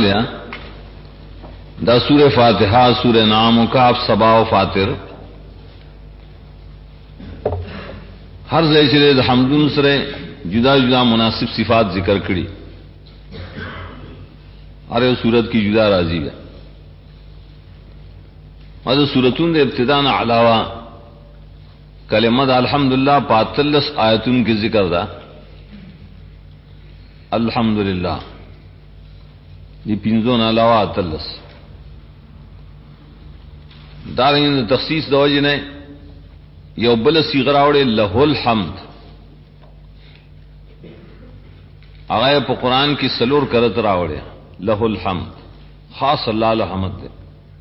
لیا دا سورہ فاتحہ، سورہ نام و کاف، سبا و فاتر ہر ځای چې د حمدون سره جدا جدا مناسب صفات ذکر کړي، ہر یو صورت کی جدا راضی ہے. اور سورتون د ابتدا نه علاوه کلمه د الحمدللہ 45 آیتون کی ذکر دا الحمدللہ دی پنځو نه علاوه 43 دارین تخصیص د وجه نه یو بل صیغه راوړي له الحمد. هغه په قران کې سلور کرت راوړي له الحمد، خاص الله له حمد ده،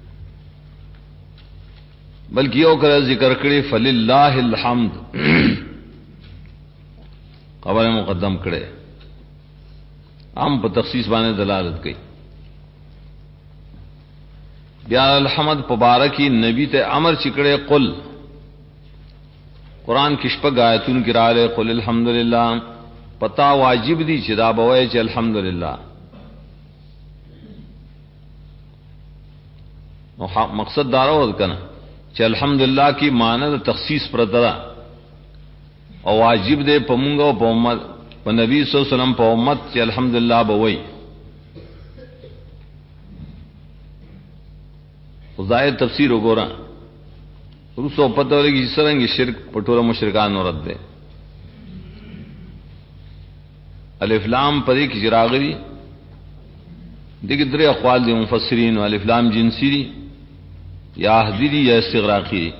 بلکہ یو کړه ذکر کړي فللله الحمد خبره مقدم کړي، عام په تخصیص باندې دلالت کوي. بیا الحمد مبارکی نبی ته امر چکړي قل، قرآن کی شپږ آیتون کی راغله قل الحمدللہ، پتا واجب دی چې دا بوي چې الحمدللہ. مقصد دارو کنه چې الحمدللہ کی معنی د تخصیص پر ترا او واجب دے پمونګ او په امت په نبی صلی الله علیه وسلم په امت چې الحمدللہ بوي. خدای تفسیر وګورئ روسو پتہ لګي څنګه شرک پټوله مشرکان رد ده. الف لام پدې کې جراغري دغه درې اقوال دي مفسرین، الف لام جنسی دي یا اهدی دي یا استغراقی دي.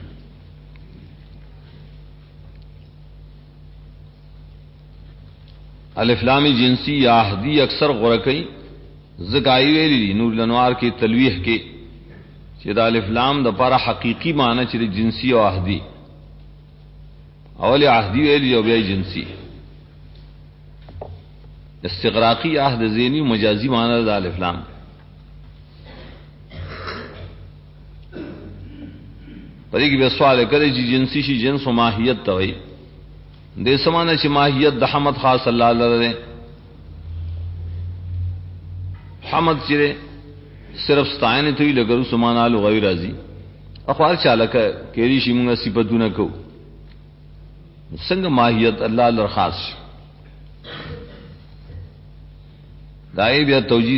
الف لام جنسی یا اهدی اکثر غره کوي زکای ویلی دي نور الانوار کې تلویح کې چې دا الف لام د لپاره حقیقی معنی چې جنسی او عهدی، اول عهدی ویلی او بیا جنسی. استغراقی عهد ذهنی مجازی معنی د الف لام. پدې کې به سوال کړي چې جنسی شي جنس او ماهیت ته وایي، دې سمانه چې ماهیت د حمد خاص الله لره. حمد چې صرف ستاینه ته لګرو سمانالو غوی راځي اخوار چالکه کېری شي موږ صفاتونه کو څنګه ماهیت الله لر خاص دای بیا توجیه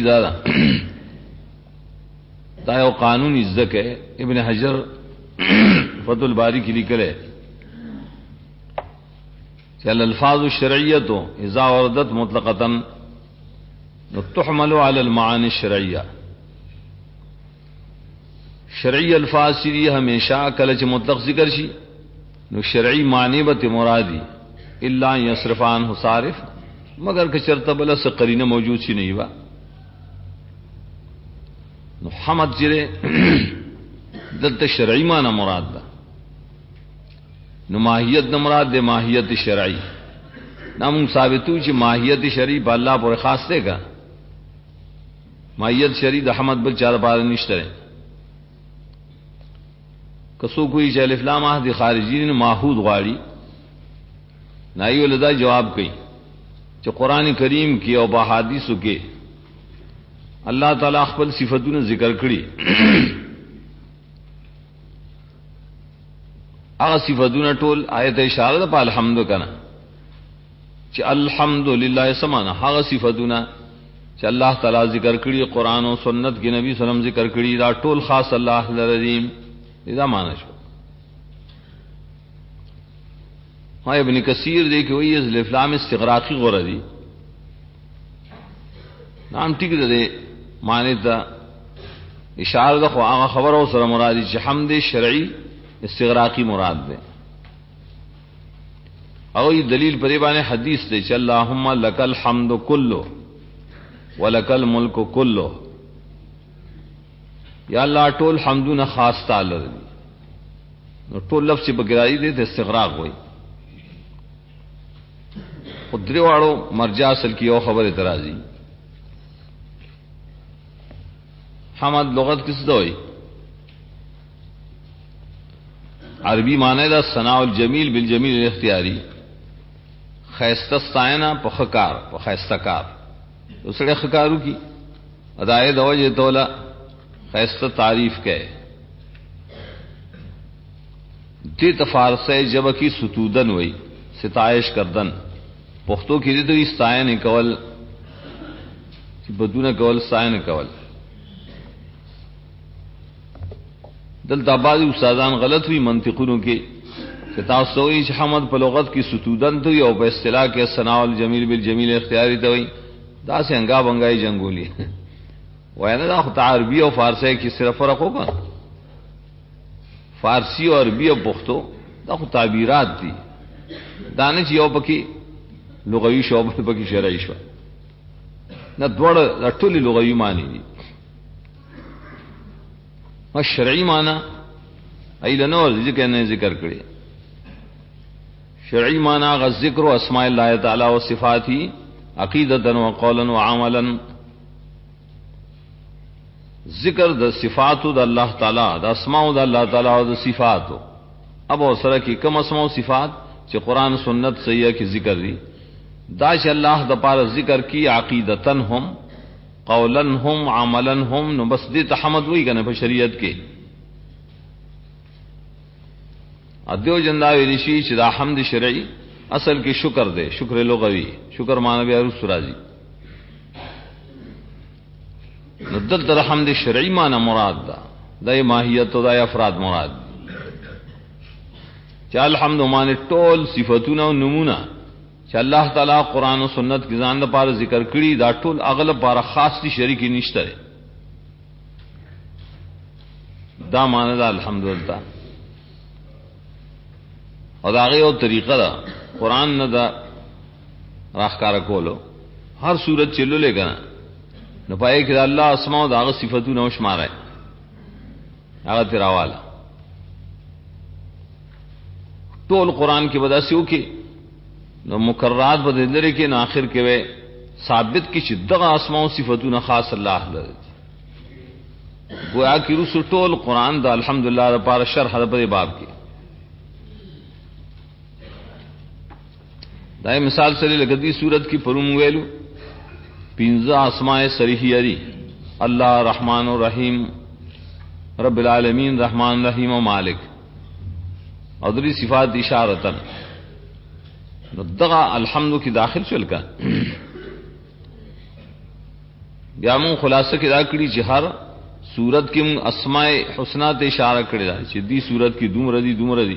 دا یو قانون عزت ہے. ابن حجر فتح الباری کی لیکل ہے کہ الالفاظ الشرعیۃ اذا وردت مطلقۃ تحمل علی المعانی الشرعیہ. شرعی الفاظ شری ہمیشہ کلچ مطلق ذکر شی نو شرعی معنی بت مرادی الا یصرفان صارف، مگر کہ شرط بلا سے قرینہ موجود سی نہیں ہوا. نو حمد جرے دلت شرعی معنی مراد دا، نو ماہیت نہ مراد دے ماہیت شرعی. نام ثابتو چ ماہیت شرعی با اللہ پر خاص دے گا، ماہیت شرعی د حمد بل چار بار نشترے. کسو کوئی چې الف لام عهد خارجین ماحود غواړي نایو لدا جواب کوي چې قران کریم کې او احادیثو کې الله تعالی خپل صفاتونه ذکر کړي. هغه صفاتونه ټول آیت اشاره ده په الحمد کنه چې الحمدللہ سمانه هغه صفاتونه چې الله تعالی ذکر کړي قران او سنت کې نبی صلی الله علیه وسلم ذکر کړي دا ټول خاص الله لري. اذا معنی شو ہاں ابن کثیر دیکھو یہ الف لام استغراقی غردی نام ٹھیک دے معنی تا اشارہ دخو آغا خبر ہو سر مرادی چی حمد شرعی استغراقی مراد دے. او یہ دلیل پر بانے حدیث دے چی اللہم لک الحمد کلو ولک الملک کلو، یا اللہ ټول حمدونه خاص تعالی دی. نو ټول لفظ په ګرایي دي د استغراق وای. خدای واړو مرجع اصل کی یو خبره ترازی حمد لغت کس دوی عربی معنی دا ثناء الجمیل بالجمیل الاختیاری، خیسته ستاینا په خکار په خیسته کار. اوسړه خکارو کی ادائے دوجہ تولا خیستہ تعریف کے دی تفارسے جب کی ستودن ہوئی ستائش کردن پختو کی دی تو استائن کول بدون کول استائن کول دل تابادی استادان غلط ہوئی منطقونوں کی ستاسوئی حمد پلغت کی ستودن تو یا پہ اصطلاح کے ثناء الجمیل بالجمیل اختیاری تو ہوئی دا سے انگا بنگائی جنگولی وینا دا خطا عربی اور فارسی کی صرف فرق ہوگا فارسی اور عربی اور پختو دا خود تعبیرات دی دانش یو پکی لغوی شعبہ پکی شرعی شو نہ دوڑ رٹولی لغوی معنی دی اور شرعی معنی ایلنو اور ذکر ذکر کرے شرعی معنی غ ذکر و اسماء اللہ تعالی و صفاتی عقیدتا و قولا و عملا ذکر دا صفات دا اللہ تعالی دا اسماء دا اللہ تعالی و دا صفات اب اوسرا کی کم اسماء و صفات چی قرآن سنت سیئہ کی ذکر دی دا چی اللہ دا پار ذکر کی عقیدتا ہم قولا ہم عملا ہم نو بس دی تحمد وہی کنے پا شریعت کے ادیو جنداوی رشی چی دا حمد شرعی اصل کی شکر دے شکر لغوی شکر معنی بھی عروس راضی ندل تر حمد شرعی معنی مراد دا ماہیت دا افراد مراد چا الحمد معنی ٹول صفتون و نمونہ چا اللہ تعالی قرآن و سنت کی زان دا پار ذکر کری دا ٹول اغلب پارا خاص دی شریکی نشتر دا معنی دا الحمدللہ اور دا غیر طریقہ دا قرآن نہ دا راہکار کولو ہر صورت چلو لے گنا نہ پائے کہ اللہ اسماء دا صفتوں نوش مارا ہے آغا تیرا والا طول قرآن کی وجہ سے کہ نہ مقررات بدلے کے نہ آخر کے وے ثابت کی شدہ اسماء صفتوں خاص اللہ گویا کہ رسول طول قرآن دا الحمدللہ دا پار شرح دا باب کی دائیں مثال سری لگتی صورت کی پرم ویلو پینزا اسماء صریحی اری اللہ رحمان و رحیم رب العالمین رحمان رحیم و مالک ادری صفات اشارتن دغا الحمد کی داخل چل کا بیامون خلاصہ کی داکڑی چی ہر صورت کی اسماء حسنہ تے اشارہ کردی دا چی دی صورت کی دوم ردی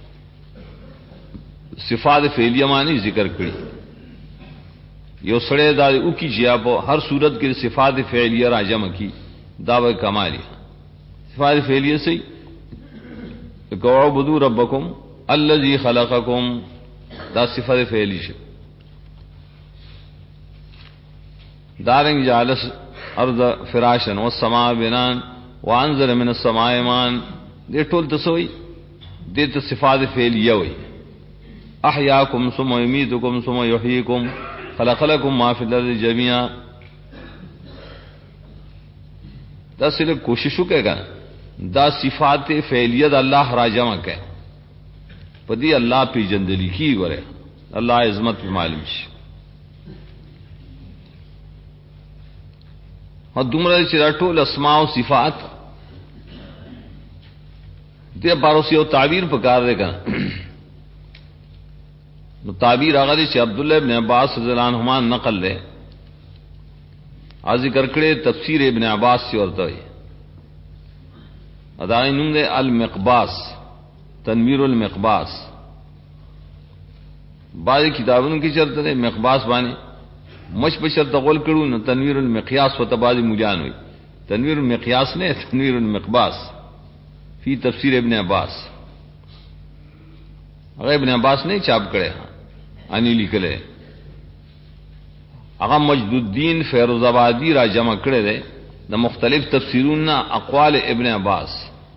صفات فعلیہ معنی ذکر کری یو سڑے دا او کی جیابو ہر صورت کی صفات فعلیہ راجم کی دعوی کمالی صفات فعلیہ سے اعبدوا ربکم الذی خلقکم دا صفات فعلی سے دارنگ جعل ارض فراشا والسماء بنان وانزل من السماء ماء دے ٹول تسوئی دے تو صفات فعلیہ ہوئی احیاکم ثم یمیتکم ثم یحییکم خلق لکم ما فی الارض جميعا دا سلے کوششو کہ گا دا صفات فعلیت اللہ راجمہ کہ پدی اللہ پی جندلی کی گرے اللہ عظمت پی معلوم شی اور دمرہ چراٹول اسماء و صفات دے باروسی و تعبیر پکار دے گا تعبیر آغا چی عبداللہ ابن عباس رضی اللہ عنہما نقل لے آج ذکر کرے تفسیر ابن عباس سے ورطا ہے ادائی نم دے المقباس تنویر المقباس بعض کتابوں کی شرط دے مقباس بانے مش پہ شرط غول کرو نہ تنویر المقیاس و تبادی مجان ہوئی تنویر المقیاس نے تنویر المقباس فی تفسیر ابن عباس اگر ابن عباس نہیں چاپ کرے ہاں انی لکھلے اگر مجد الدین فیروز آبادی را جمع کرے دے دا مختلف تفسیرون اقوال ابن عباس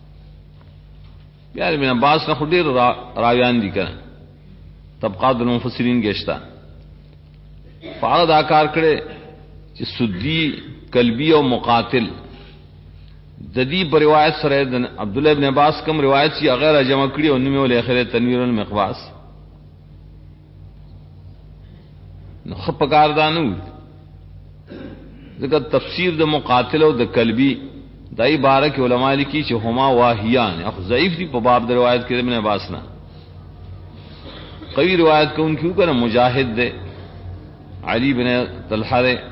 بیار ابن عباس نے خودی راویان دی کریں طبقات المفسرین گشتا فعرض آکار کرے چی سدی کلبی و مقاتل ددی پر روایت سر عبداللہ ابن عباس کم روایت سی اغیر جمع کری اور نمی والے خیر تنویر المقباس خب پکار دانو ذکر تفسیر د مقاتل او د کلبی دای بارک علماء لیکي چې هما واهیان اخ ضعیف دي په باب د روایت کې ابن عباس نه قوی روایت کو ان کیوں کرے مجاہد دے علی بن طلحہ دے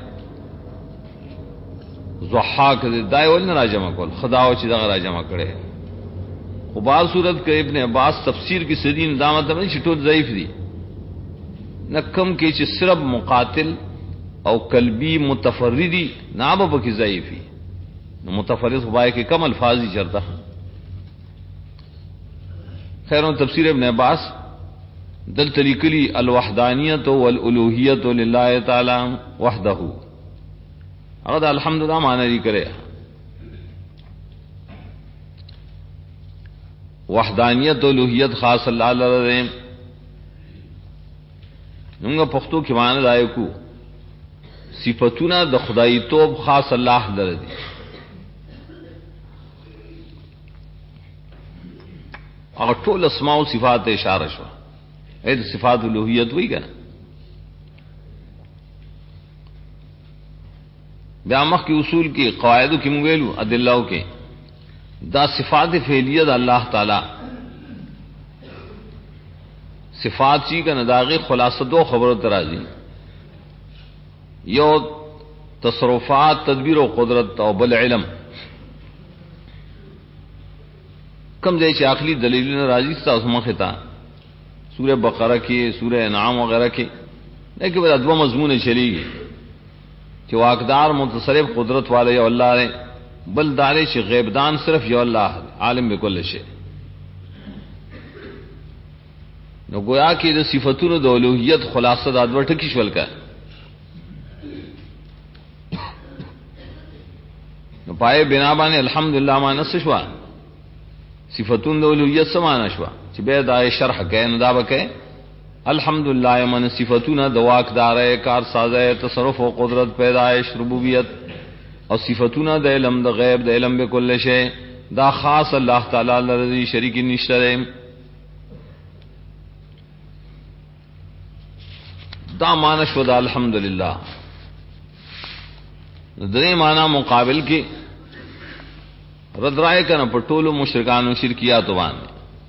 ضحاک دے دای ول نه راجمه کول خداو چې دغه راجمه کړي خو بار صورت کې ابن عباس تفسیر کی سدین دامت نه چې ټول ضعیف دي نکم کې چې صرف مقاتل او کلبی متفردی نابه کی ضعیفی نو متفرد خبای کے کم الفاظی چرتا خیرون تفسیر ابن عباس دل تلیکلی الوحدانیت والالوہیت للہ تعالی وحدہ اگر الحمدللہ معنی لی کرے وحدانیت و الوہیت خاص اللہ علیہ نونگا پختو کی معنی دائے کو صفتونه د خدای توب خاص الله لره دي هغه ټول اسماء او صفات اشاره شو اې د صفات الوهیت وی کنه بیا مخکې اصول کې قواعد کې موږ ویلو ادله کې دا صفات فعلیه د الله تعالی صفات چی کنه داغه خلاصه دو خبرو ترازی یو تصرفات تدبیر و قدرت او بل علم کم دے چې عقلی دلیلونه راځي تاسو مخه تا سورہ بقرہ کې سورہ انعام وغیرہ کې لیکن بل ادو مضمون چلیږي چې واقدار متصرف قدرت والے یو الله نے بل دارے چې غیب دان صرف یو الله عالم بكل شی نو گویا کې د صفاتونو د اولوہیت خلاصه د ادو ټکی شول کا نو پائے بنا باندې الحمدللہ ما نسشوا صفاتون د اولوہیت سمانه شوا چې به دا شرح کین دا بکې الحمدللہ من صفاتون د واقدار کار سازه تصرف او قدرت پیدائش ربوبیت او صفاتون د علم د غیب د علم بكل شی دا خاص الله تعالی لري شریک نشته دا معنی شو دا الحمدللہ درې معنی مقابل کې رد رائے کنه په ټولو مشرکانو شرکیات باندې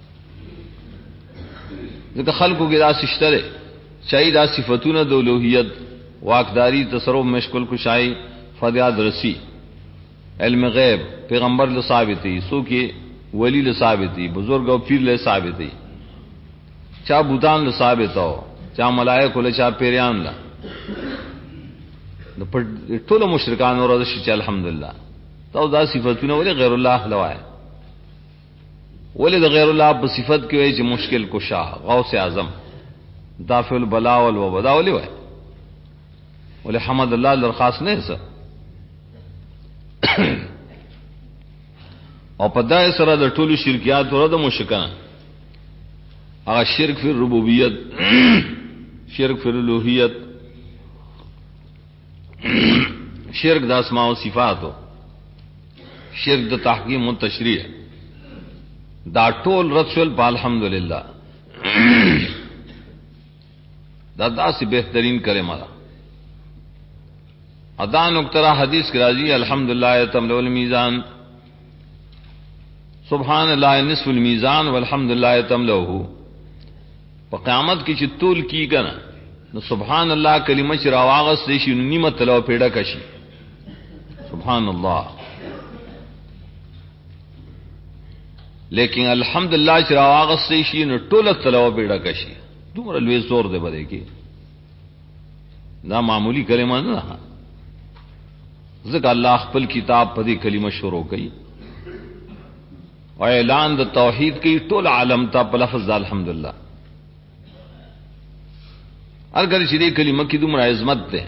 ځکه خلکو کې دا سشتره شاید دا صفاتونه د اولوہیت واقداری تصرف مشکل کشائی فدیاد رسی علم غیب پیغمبر له ثابتی سو کې ولی له ثابتی بزرگ او پیر له ثابتی چا بوتان له ثابتو چا ملائکه له چا پیریان له په ټولو مشرکانو ورته شي چې الحمدلله تو دا صفاتونه ولې غیر الله لوای ولې د غیر الله په صفت کې وایي چې مشکل کشا غوث اعظم دافع البلاء والوباء ولې وایي ولې حمد الله درخواست نه څه او په دای سره د ټولو شرکیات ورته مشکان هغه شرک فی ربوبیت شرک فی الوهیت شرک د اسماء او صفاتو شرک د تحکیم و تشریع دا ټول رسول په الحمدللہ دا داسې بهترین کلمه ده ادا نقطه حدیث کی راضی الحمدللہ تملأ المیزان سبحان اللہ نصف المیزان والحمدللہ تملأه په قیامت کې چې طول کی کنه نو سبحان اللہ کلمه چې راواغس دي شي نیمه تلو پیډه کشي سبحان اللہ لیکن الحمدللہ چې راواغس دي شي نو ټوله تلو پیډه کشي دومره لوی زور دی بده کې دا معمولی کلمه نه ده ځکه الله خپل کتاب په دې کلمه شروع کړي او اعلان د توحید کې ټول عالم ته په لفظ الحمدللہ اگر چې دې کلمه کې دومره عظمت ده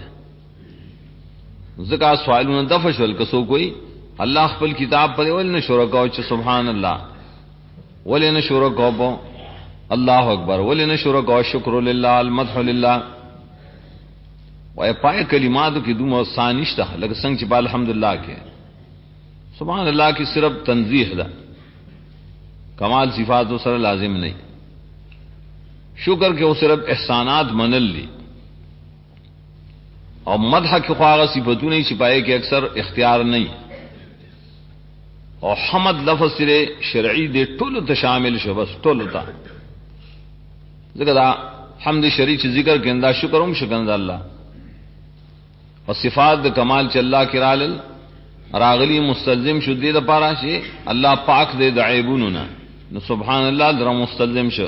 ځکه سوالونه دفش ول کسو کوئی الله خپل کتاب په ول نه شروع کاو چې سبحان الله ول نه شروع کاو الله اکبر ول نه شروع کاو شکر لله المدح لله وای پای کلماتو کې دومره سانشته لکه څنګه چې په الحمدللہ کې سبحان الله کې صرف تنزیه ده کمال صفات سره لازم نہیں شکر کے وہ صرف احسانات منل لی اور مدح کی خواہ صفتوں نہیں چھپائے کہ اکثر اختیار نہیں اور حمد لفظ سرے شرعی دے ټول ته شامل شو بس ټول ته ذکر حمد شرعی چ ذکر کے انداز شکرم شکر اللہ اور صفات د کمال چ اللہ کرال راغلی مستلزم شو دے د پارا شی اللہ پاک دے د عیبوننا نو سبحان اللہ در مستلزم شو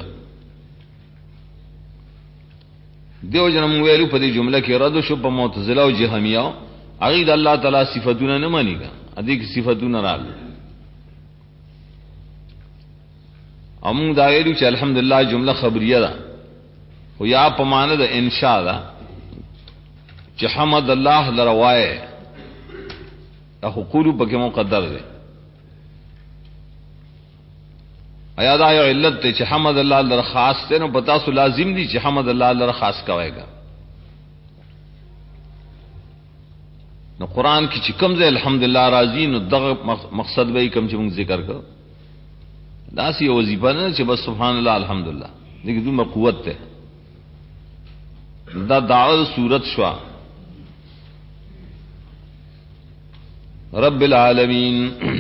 دیو جنم ویلو په دې جمله کې رد شو په معتزله او جهمیه عقید الله تعالی صفاتونه نه مانی کا ادي کی صفاتونه رال ام دا ویلو چې الحمدلله جمله خبریه ده او یا په معنی د انشاء ده چې حمد الله لروای اخو قولو پکې مقدر ده ایا دا یو علت ته چې حمد الله لپاره خاص ته نو پتا سو لازم دي چې حمد الله لپاره خاص کويګا نو قران کې چې کوم ځای الحمدلله راضی نو دغه مقصد به کوم چې موږ ذکر کړو دا سی وظیفه نه چې بس سبحان الله الحمدلله دغه دومره قوت ته دا دعوه صورت شوا رب العالمین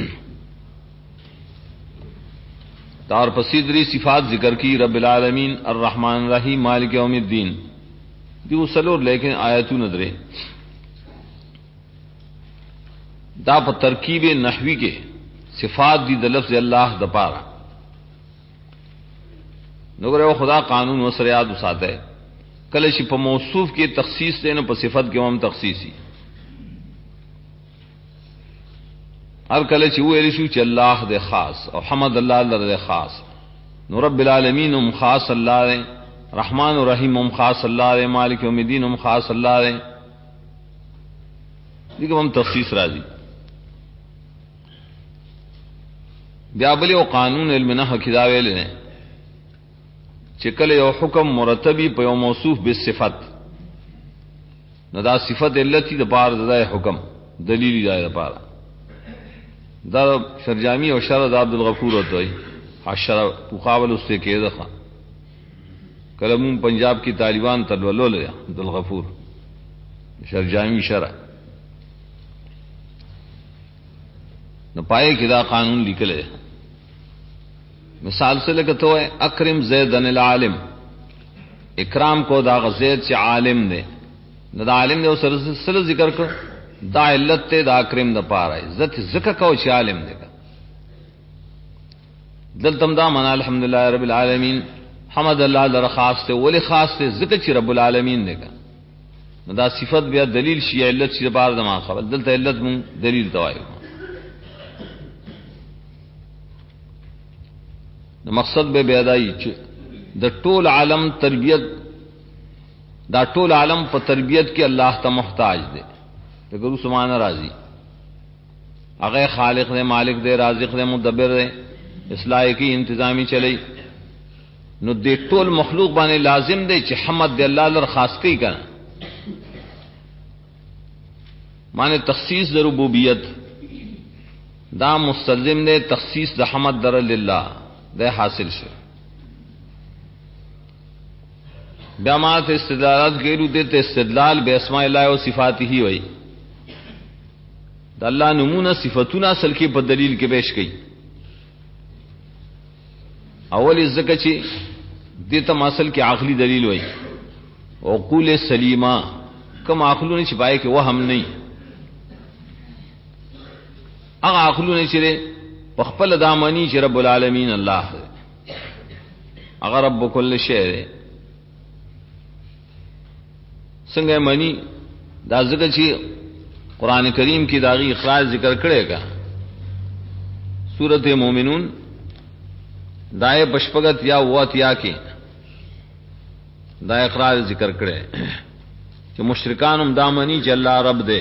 دار پسیدری صفات ذکر کی رب العالمین الرحمن الرحیم مالک یوم الدین دیو سلور لیکن آیتوں ندرے دا په ترکیب نحوی کے صفات دی د لفظ اللہ د پارا نگر خدا قانون و سریاد وساته ہے کله چې په موصوف کې تخصیص دینه په صفت کې هم تخصیصی ہر کله چې ویل شو چې الله دې خاص او حمد الله دې خاص نو رب العالمین هم خاص الله دې رحمان الرحیم هم خاص الله دې مالک یوم الدین هم خاص الله دې دغه هم تخصیص راځي بیا بل یو قانون علم نحو کې دا ویل نه چې کله یو حکم مرتبی په یو موصوف بالصفت نو دا صفت علتی د بار د حکم دلیل دی د بار دا شرجامی او شرد عبد الغفور ہوتا ہے حشر مقابل اس سے کہہ دخا کلم پنجاب کی طالبان تلولو لیا عبد الغفور شرجامی شرع نہ پائے کہ دا قانون نکلے مثال سے لگا تو ہے اکرم زیدن العالم اکرام کو دا غزید سے عالم دے نہ دا عالم نے اس سلسلہ ذکر کر دا علت تے دا اکرم دا پارا عزت ذکر کو چ عالم دے گا دل تم دا من الحمدللہ رب العالمین حمد اللہ در خاص تے ولی خاص تے ذکر چ رب العالمین دے گا دا صفت بیا دلیل شی علت شی بار دما خبر دل تے علت من دلیل توای مقصد بے بیادائی چ دا ټول عالم تربیت دا ټول عالم پر تربیت کی اللہ تا محتاج دے گرو سمان راضی اغیر خالق دے مالک دے رازق دے مدبر دے اصلاح کی انتظامی چلی نو دے ټول مخلوق بانے لازم دے چھ حمد دے اللہ لر خاص کی کنا مانے تخصیص دے ربوبیت دا مستلزم دے تخصیص دا حمد در للہ دے حاصل شو بیامات استدلالات گیرو دیتے استدلال بے اسماء اللہ و صفاتی ہی ہوئی دا اللہ نمونہ صفتون اصل کی پر دلیل کے پیش گئی اول ذکر چی دیتا اصل کی عقلی دلیل ہوئی عقول سلیمہ کم عقلوں نے چھپائے کہ وہ ہم نہیں اگر عقلوں نے چرے پخپل دامنی چی رب العالمین اللہ اگر رب کل شعر سنگے منی دا ذکر چی قرآن کریم کی داغی اخراج ذکر کرے گا سورت مومنون دائے پشپگت یا وات یا کی دائے اخراج ذکر کرے کہ مشرکان دامنی چ اللہ رب دے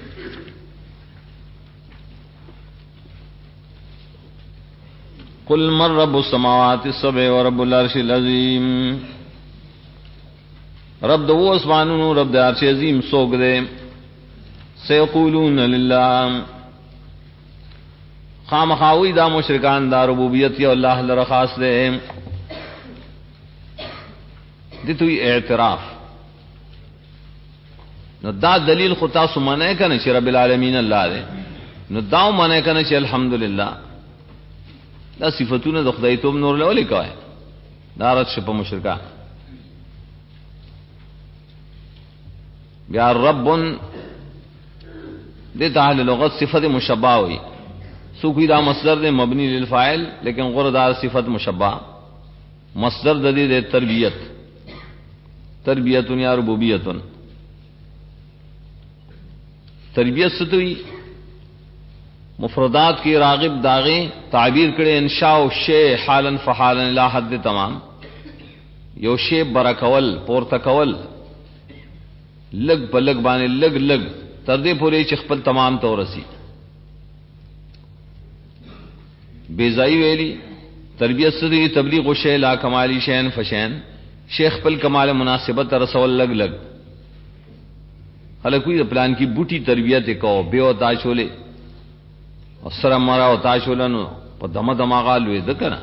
قل من رب السماوات السبع ورب العرش العظیم رب دو اسمانونو رب دے عرش عظیم سوگ دے سیقولون للہ خام خاوی دا مشرکان دا ربوبیت یا اللہ لرخاص دے دیتوی اعتراف نو دا دلیل خو تاسو منه کنه چې رب العالمین الله دی، نو دا منه کنه چې الحمدلله. دا صفاتونه د خدای توب نور له ولي کوي، دا رات شپ مشرکان. بیا رب د اهل لغت صفت مشبہ ہوئی، سو کوئی دا مصدر دے مبنی للفاعل، لیکن غردار صفت مشبہ. مصدر ددی دے تربیت، تربیت یا ربوبیت. تربیت ستوئی مفردات کی راغب داغیں تعبیر کرے انشاء شے حالا فحالا الی حد تمام. یو شے برکول پورتکول لگ پلگ بانے لگ لگ تردے پورے چخپل تمام تو رسی. بیزائی ویلی تربیت ستوئی تبلیغ شے لا کمالی شین فشین، شیخ پل کمال مناسبت رسول لگ لگ. حالا کوئی پلان کی بوٹی تربیت کو بے و تاشولے اور سر مرا و تاشولن پا دم دماغال وی دکنا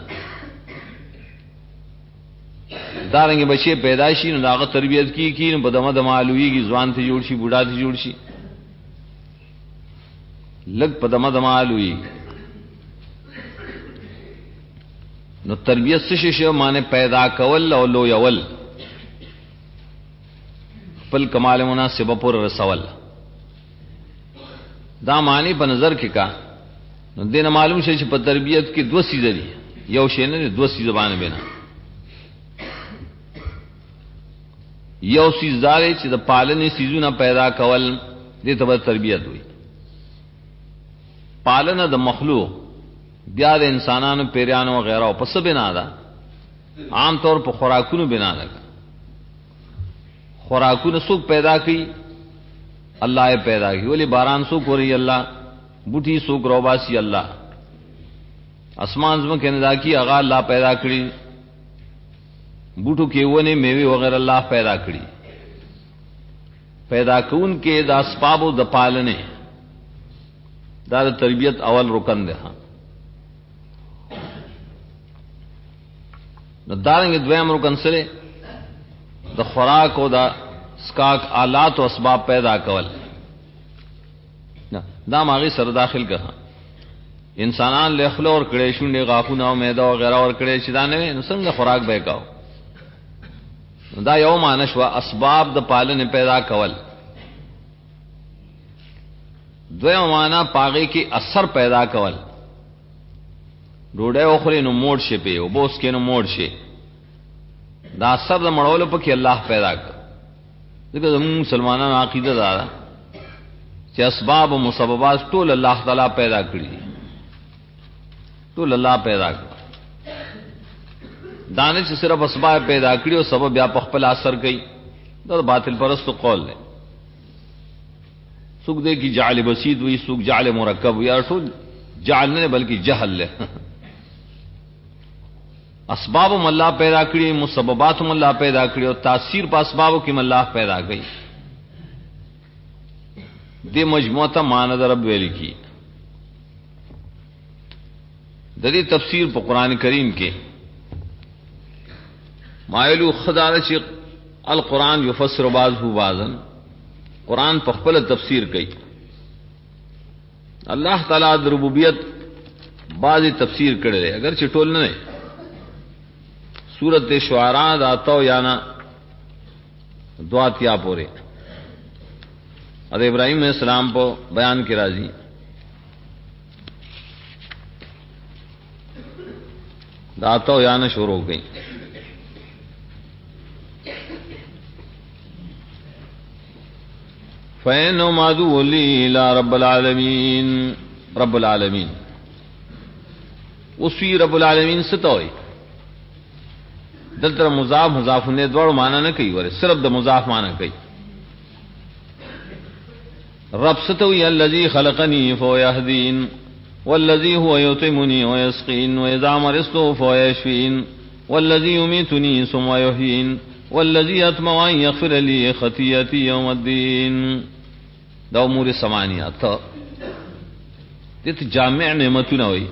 دارنگے بچے پیدائشی نو داغ تربیت کی نو پا دم دمالوی کی زوان تھی جوڑ شی بوڑا تھی جوڑ شی لگ پا دم دمالوی. نو تربیت سشش مانے پیدا کول او لو یول پل کمال مناسب پر رسول. دا معنی په نظر کې کا نو دین معلوم شي چې په تربیت کې دو سیزه دي، یو شی نه دو سیزه باندې بنا. یو سیز داري چې د پالنې سیزونه پیدا کول دې ته تربیت وي. پالنه د مخلوق بیا د انسانانو پیرانو وغیرہ او پس بنا ده، عام طور په خوراکونو بنا ده. خوراکونه څوک پیدا کړي؟ اللہ پیدا کی. ولی باران سو کو رہی اللہ، بوٹی سو گروباسی اللہ، اسمان زم کے ندا کی اغا اللہ پیدا کری، بوٹو کے ونے میوے وغیرہ اللہ پیدا کری. پیدا کون کے دا اسباب و دا پالنے دا تربیت اول رکن دے. ہاں دارنگے دویم رکن سرے دا خوراک و دا سکاک آلات و اسباب پیدا کول دا ماغی سر داخل کہا. انسانان لے خلو اور کڑے شنڈے غاخونا و میدہ وغیرہ اور کڑے چدانے میں نسنگ خوراک بے کاؤ. دا یو مانشوا اسباب دا پالن پیدا کول. دویم مانا پاغی کی اثر پیدا کول. ڈوڑے اخری نو موڑ شے پہ او بوس کے نو موڑ شے، دا اثر دا مڑولو پا کہ اللہ پیدا کر. دیکھو زمون مسلمانان عقیدہ دارا کہ اسباب و مسببات ټول اللہ تعالی پیدا کری، ټول اللہ پیدا کر. دانے سے صرف اسباب پیدا کری اور سبب یا پخپل اثر کئی، دا باطل پرست قول ہے. سوک دے کی جعل بسیط ہوئی، سوک جعل مرکب ہوئی، اور ټول جعل نہیں بلکہ جہل ہے. اسباب اللہ پیدا کری، مسببات اللہ پیدا کری، اور تاثیر پا اسباب کی اللہ پیدا گئی. دے مجموعہ ماند رب ویلی کی ددی تفسیر پا قرآن کریم کے مائلو خدارچ القرآن یفسر بعضہ بعضا. قرآن پخپل تفسیر کئی. اللہ تعالیٰ د ربوبیت بعض تفسیر کرے اگر چٹول نہ سورت شعراء داتو یانا دعاتیا پورے اد ابراہیم علیہ السلام کو بیان کی راضی. داتو یانا شروع ہو گئی. فَإِنَّ مَعْدُوٌ لِي إِلَىٰ رَبِّ الْعَالَمِينَ. رب العالمین اسی رب العالمین ستوئی دل تر مضاف مضاف نے دوڑ مانا نہ کئی ورے صرف د مضاف مانا کئی. رب ستوئی الذی خلقنی فهو یهدین والذی هو یطعمنی ویسقین واذا مرضت فهو یشفین والذی یمیتنی ثم یحیین والذی اطمع ان یغفر لی خطیئتی یوم الدین. دا امور ثمانیہ تھا دت جامع نعمتونه وئی.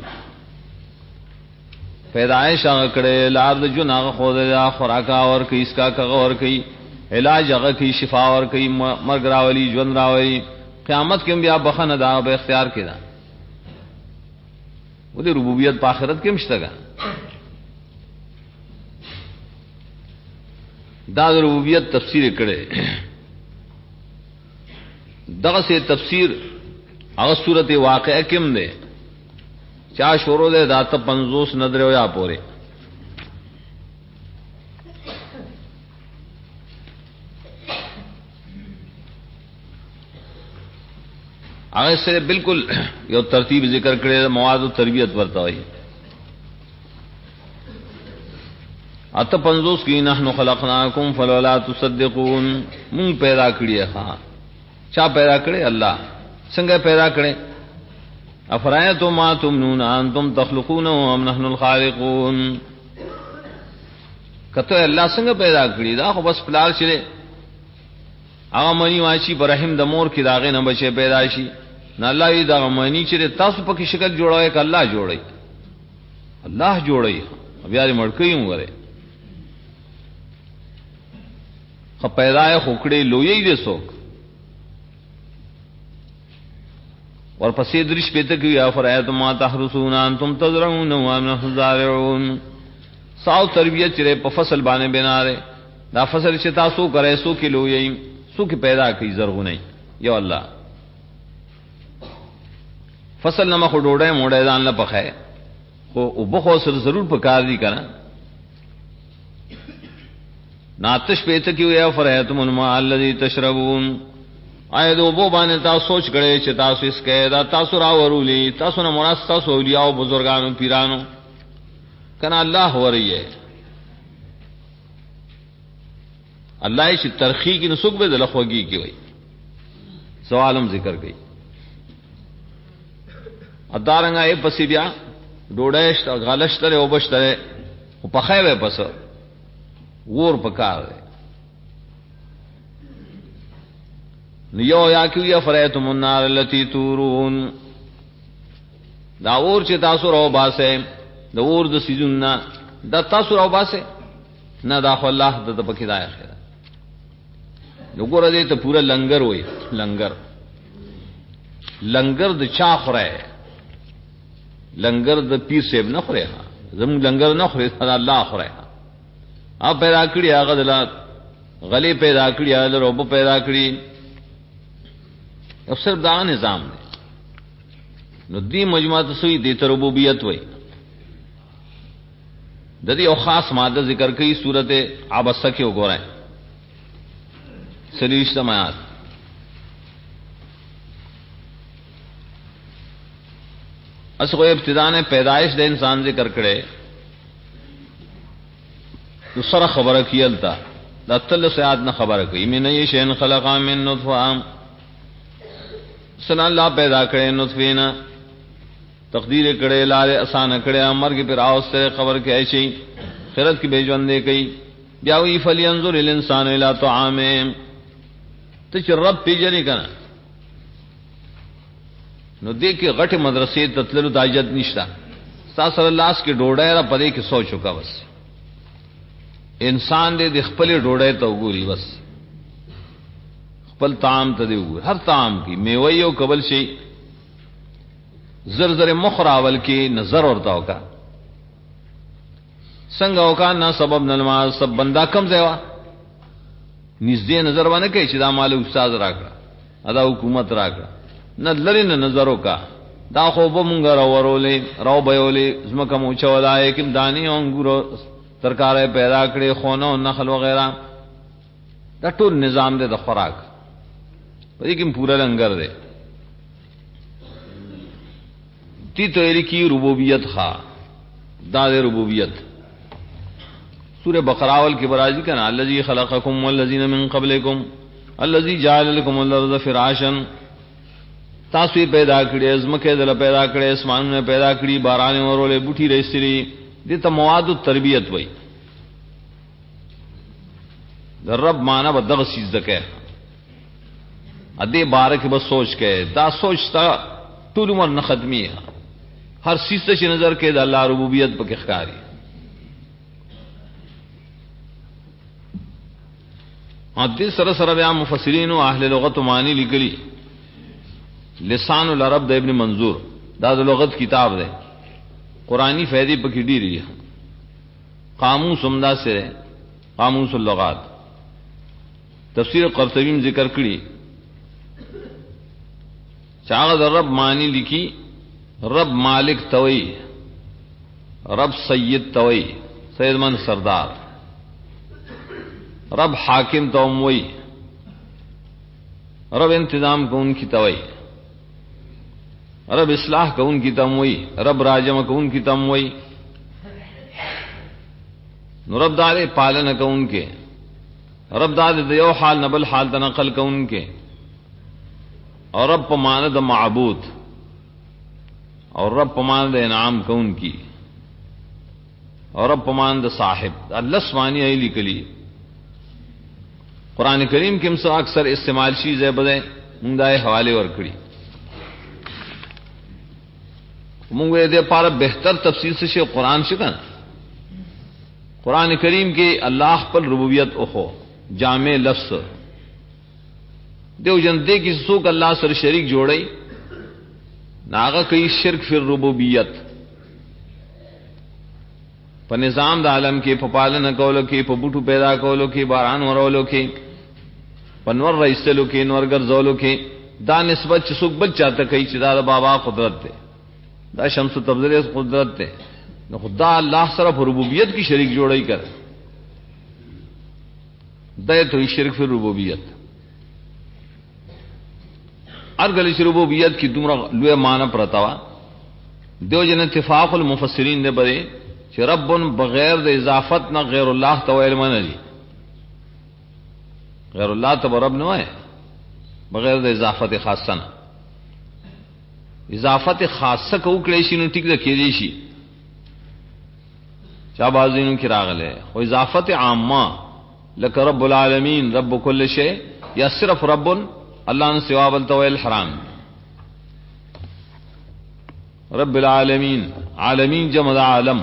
پیدائش هغه کړه لار د جون هغه خو د خوراکا اور کیس کا کا اور کی علاج هغه کی شفا ور کوي مرګ راولي ژوند راولي قیامت کې بیا بخنه دا به اختیار کړه و دې ربوبیت په آخرت کې مشتګه دا ربوبیت تفسیر کړي دغه سے تفسیر هغه سورته واقعه کې هم ده چا شروع ده داته 50 نظر یا پوره هغه سره بالکل یو ترتیب ذکر کړي مواد او تربیت ورته وي اته 50 کې نحنو خلقناکم فلولا تصدقون مون پیدا کړی ها چا پیدا کړي الله څنګه پیدا کړي افرایتم ما تمنون انتم تخلقون ام نحن الخالقون کته الله څنګه پیدا کړی دا خو بس پلار شله هغه منی واشي پر رحم د مور کې داغه نه بچي پیدا شي نه الله یې دا منی چې تاسو په کې شکل جوړوي ک الله جوړي الله جوړي بیا یې مړکې وره خو پیدا یې خوکړې لوی دې څوک ورپسې درش پته کې یا فرایت ما تحرسون انتم تزرعون ونحن زارعون ساو تربیت چره په فصل باندې بناره دا فصل چې تاسو کرے سو کې لوی سو کې پیدا کی زرغونه یو الله فصل نما خو ډوډۍ موډه ځان له پخای خو وبخو سر ضرور پکار دي کنه ناتش پته کې یا فرایت ما الذي تشربون آیا دو بو باندې تاسو سوچ کړئ چې تاسو اس کې دا تاسو را ورولې تاسو نه مراد تاسو اولیاء او بزرګانو پیرانو کنا الله ورایه الله چې ترخی کې نسوک به د لخوږي کې وای سوالم ذکر کړي ادارنګه یې پسې بیا ډوډۍ غلشتره او بشتره په خایوي پس ور پکار نیو یا کیو فرایتم النار التي تورون دا اور چې تاسو راو باسه د اور د سيزونه دا تاسو راو باسه نه دا خو الله د پکې دا اخره وګوره دې ته پورا لنګر وای لنګر د چا خوره لنګر د پیر صاحب نه خوره زم لنګر نه خوره الله خوره ا پیدا کړی هغه د غلې پیدا کړی هغه روب پیدا کړی او صرف دا نظام دی نو دی مجموعه تسوی دی ربوبیت وای د دې او خاص ماده ذکر کړي سورته عبسه کې وګورئ سلیش سمات اسو ابتداء نے پیدائش د انسان ذکر کړي نو سره خبره کیلتا دا تل سیاد نه خبره کوي مې نه شین خلق من نطفه سن الله پیدا کړي نطفه نه تقدیر کړي لاره آسان کړي امر کې پر اوسه خبر کې ایشي خیرت کې بهجوندې کوي بیا وی فلینظر الانسان الى طعامه ته چې رب پیژنې کنه نو دې کې غټه مدرسې تتللو دایجت نشتا تاسو الله اس کې ډوډۍ را پدې کې سوچ وکا بس انسان دې د خپل ډوډۍ ته وګوري بس خپل طعام ته دی وګوري هر طعام کې میوه یو قبل شي زر زر مخراول کې نظر ورتا وکا څنګه وکا نه سبب نلما سب بندا کم ځای نږدې نظر باندې کوي چې دا مال استاد راکړه ادا حکومت راکړه نه لری نه نظر وکا دا خو به مونږ راورولې راو بهولې زمکه مو چولای کوم دانی انګورو ترکارې پیدا کړې خونه او نخل وغیرہ دا ټول نظام دې د خوراک په دې کې پورا لنګر دی تی تو الی ربوبیت خا دا دے ربوبیت سورہ بقرہ اول کے برازی کنا الذی خلقکم والذین من قبلکم الذی جعل لكم الارض فراشا تاسو پیدا کړی ازمکه دل پیدا کړی اسمانونه پیدا کړی باران ورولې بوټي رسېلي دې ته مواد تربیت وای در رب معنا بدغه چیز دکې ادي بارک بس سوچ کې دا سوچتا ټول عمر نه ختمي ہر چیز سے نظر کے دا اللہ ربوبیت پہ کخکاری دې سره سره بیا مفسرین او اهل لغت معنی لیکلي. لسان العرب د ابن منظور دا د لغت کتاب دی، قرآنی فائدې پکې ډېرې دي. قاموس عمدہ سے قاموس اللغات. تفسیر قرطبی میں ذکر کړي چاغه د رب معنی لیکي، رب مالک توي، رب سید توي، سید من سردار، رب حاکم توموي، رب انتظام کو ان کی توي، رب اصلاح کو ان کی تموي، رب راجم کو ان کی تموي. رب دار پالن کو ان کے، رب دار دیو حال نبل حال تنقل کو ان کے، اور رب پماند معبود، اور رب پماند انعام کو ان کی، اور رب پماند صاحب. اللہ سمانی علی کلی قرآن کریم کے مسا اکثر استعمال شیز ہے بدے منگائے حوالے ور کڑی. منگوے دے پارا بہتر تفصیل سے شے قرآن شکن. قرآن کریم کے اللہ پر ربوبیت اخو جامع لفظ دیو جنتے کی سوک اللہ سر شریک جوڑے ناغا کئی شرک فی الربوبیت پا نظام دا عالم کے پا پالن کولو کے پا بوٹو پیدا کولو کے باران ورولو کے پا نور رئیسلو کے نور گرزولو کے دا نسبت چی سوک بچ چاہتا کئی چی دا بابا قدرت تے، دا شمس و تبذریت قدرت تے، خدا اللہ صرف ربوبیت کی شریک جوڑائی کر دے تو شرک فی ربوبیت. ارگلش ربوبیت کی تمرا لوے معنی پرتاوا دیو جن اتفاق المفسرین نے بڑے کہ رب بغیر د اضافت نہ غیر اللہ تویل من جی، غیر اللہ تب رب نہ ہے بغیر د اضافت خاصہ نہ. اضافت خاصہ کو کڑیشی نو ٹک رکھے دیشی شابازین کی راغل ہے، وہ اضافت عامہ لک رب العالمین رب کل شے یا صرف رب اللہ نے سوا بلتویل حرام. رب العالمین عالمین جمع عالم،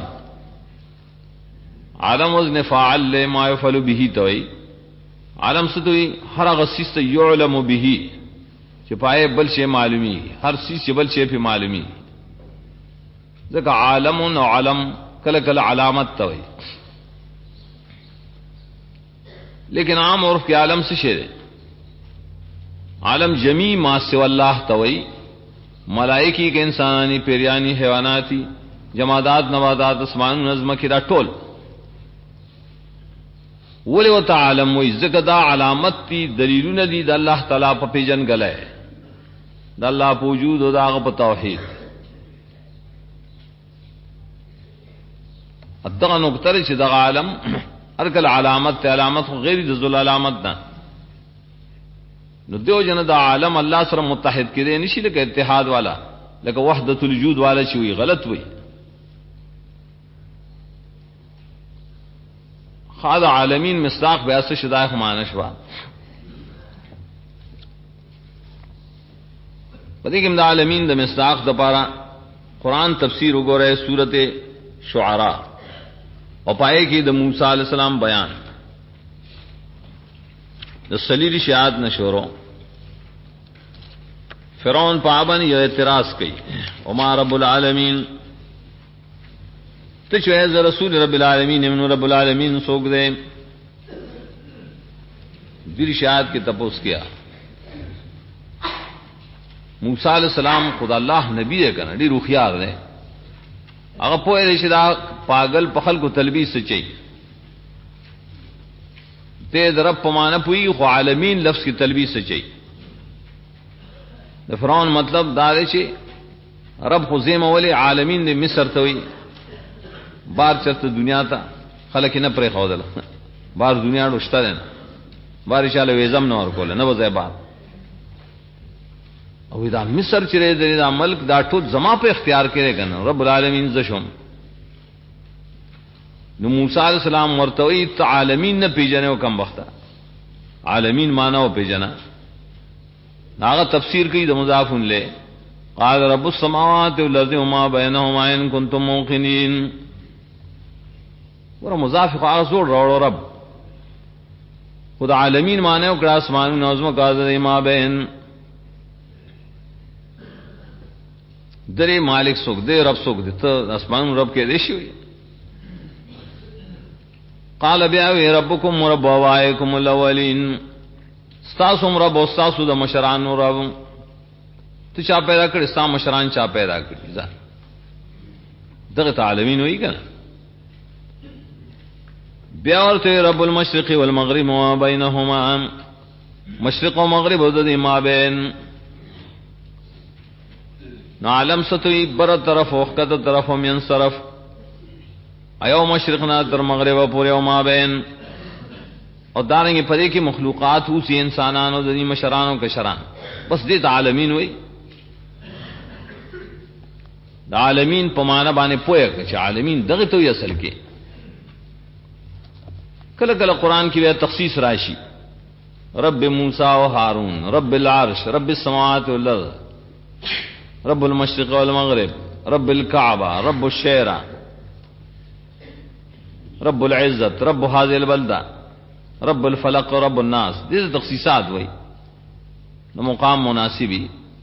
عالم وزن فاعل لے ما یفعل به توئی. عالم سے توئی ہر غسیس یعلم به چپائے بل شے معلومی، ہر چیز سے بل شے پہ معلومی. ذکا عالم و علم کل کل علامت توئی، لیکن عام عرف کے عالم سے شیر عالم جمی ما سوى اللہ توئی. ملائکی کے انسانانی پیریانی حیواناتی جمادات نباتات اسمان نظم کی دا ٹول ولی و تعالم وی زکدا علامت تی دلیلون دی دا اللہ تعالیٰ پا پیجن گلے دا اللہ پا وجود و دا آغا پا توحید. ادغا نکتر چی دا عالم ارکل علامت تی علامت غیر دزل علامت نا نو دیو جن دا عالم اللہ سر متحد کرے نشی لکہ اتحاد والا لکہ وحدت الوجود والا چوئی غلط ہوئی. خاد عالمین مصداق بیاس شدائق مانشوا پتہ کہ دا عالمین دا مصداق دا پارا قرآن تفسیر اگو رہے سورت شعراء اور پائے کی دا موسیٰ علیہ السلام بیان سلیل شیعات نشورو فرعون پابن یہ اعتراض کی وما رب العالمین تچو ایز رسول رب العالمین من رب العالمین سوک دے دیر شیعات کی تپوس کیا. موسیٰ علیہ السلام خدا اللہ نبی ہے کنا دی روخیار دے اگر پوئے رشدہ پاگل پخل کو تلبیس سے چاہیے تیز رب پمانا پوئی خو عالمین لفظ کی تلبیس سے چاہیے. فرعون مطلب دارے چھے رب خزیم اولی عالمین دے مصر توئی بار چرت دنیا تا خلقی نہ پرے خوضل بار دنیا رشتہ دینا بار اشالہ ویزم نہ اور کولا نہ بزے بار او دا مصر چرے دے دا ملک دا ٹوٹ زما پہ اختیار کرے گا رب العالمین زشم. نو موسیٰ علیہ السلام مرتوی تا عالمین نہ پیجنے و کم وقتا عالمین مانا و پیجنا ناغا تفسیر کی دا مضافن لے قال رب السماوات والارض وما بینہما ان کنتم موقنین. ورہ مضاف آغا زور روڑو رب خدا عالمین معنی وکړه اسمان نظم کاذ ما بین درې مالک څوک دی رب څوک دی ته اسمان رب کې دی شي قال بیا وی ربکم رب وایکم الاولین استاسم رب استاسو د مشران رب ته چا پیدا کړی ستا مشران چا پیدا کړی ځا دغه تعالیمین وی کنه بیا ورته رب المشرق والمغرب وما بینهما مشرق و مغرب د دې ما بین نو عالم ستوی بر طرف او خط طرف او من صرف ایو مشرقنا تر مغرب پورے او ما بین اور دارنگے پدے کی مخلوقات ہو سی انسانانو دنی مشرانو کشران بس دې عالمین وی د عالمین په معنا باندې پوهه چې عالمین دغه ته اصل کې کله کله قران کې به تخصیص راشي رب موسی و هارون رب العرش رب السماوات والارض رب المشرق والمغرب رب الكعبہ رب الشیرہ رب العزت رب هذه البلدہ رب الفلق و رب الناس دې تخصیصات وای نو مقام مناسبی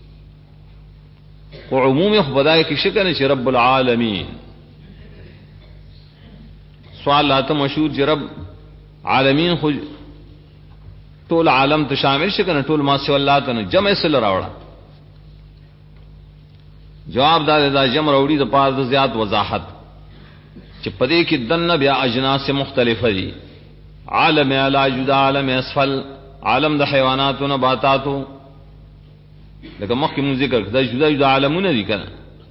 او عمومی خدای کی شکل چې رب العالمین سوالات مشهور چې رب عالمین خو ټول عالم ته شامل شکنه ټول ما سوا الله ته جمع سره راوړه جواب دا جمع راوړي د پاره د زیات وضاحت چې پدې کې دنه بیا اجناس مختلفه دي عالم اعلی جدا عالم اسفل عالم د حیوانات او نباتاتو لکه مخکې مون ذکر دا جدا جدا عالمونه دي کنه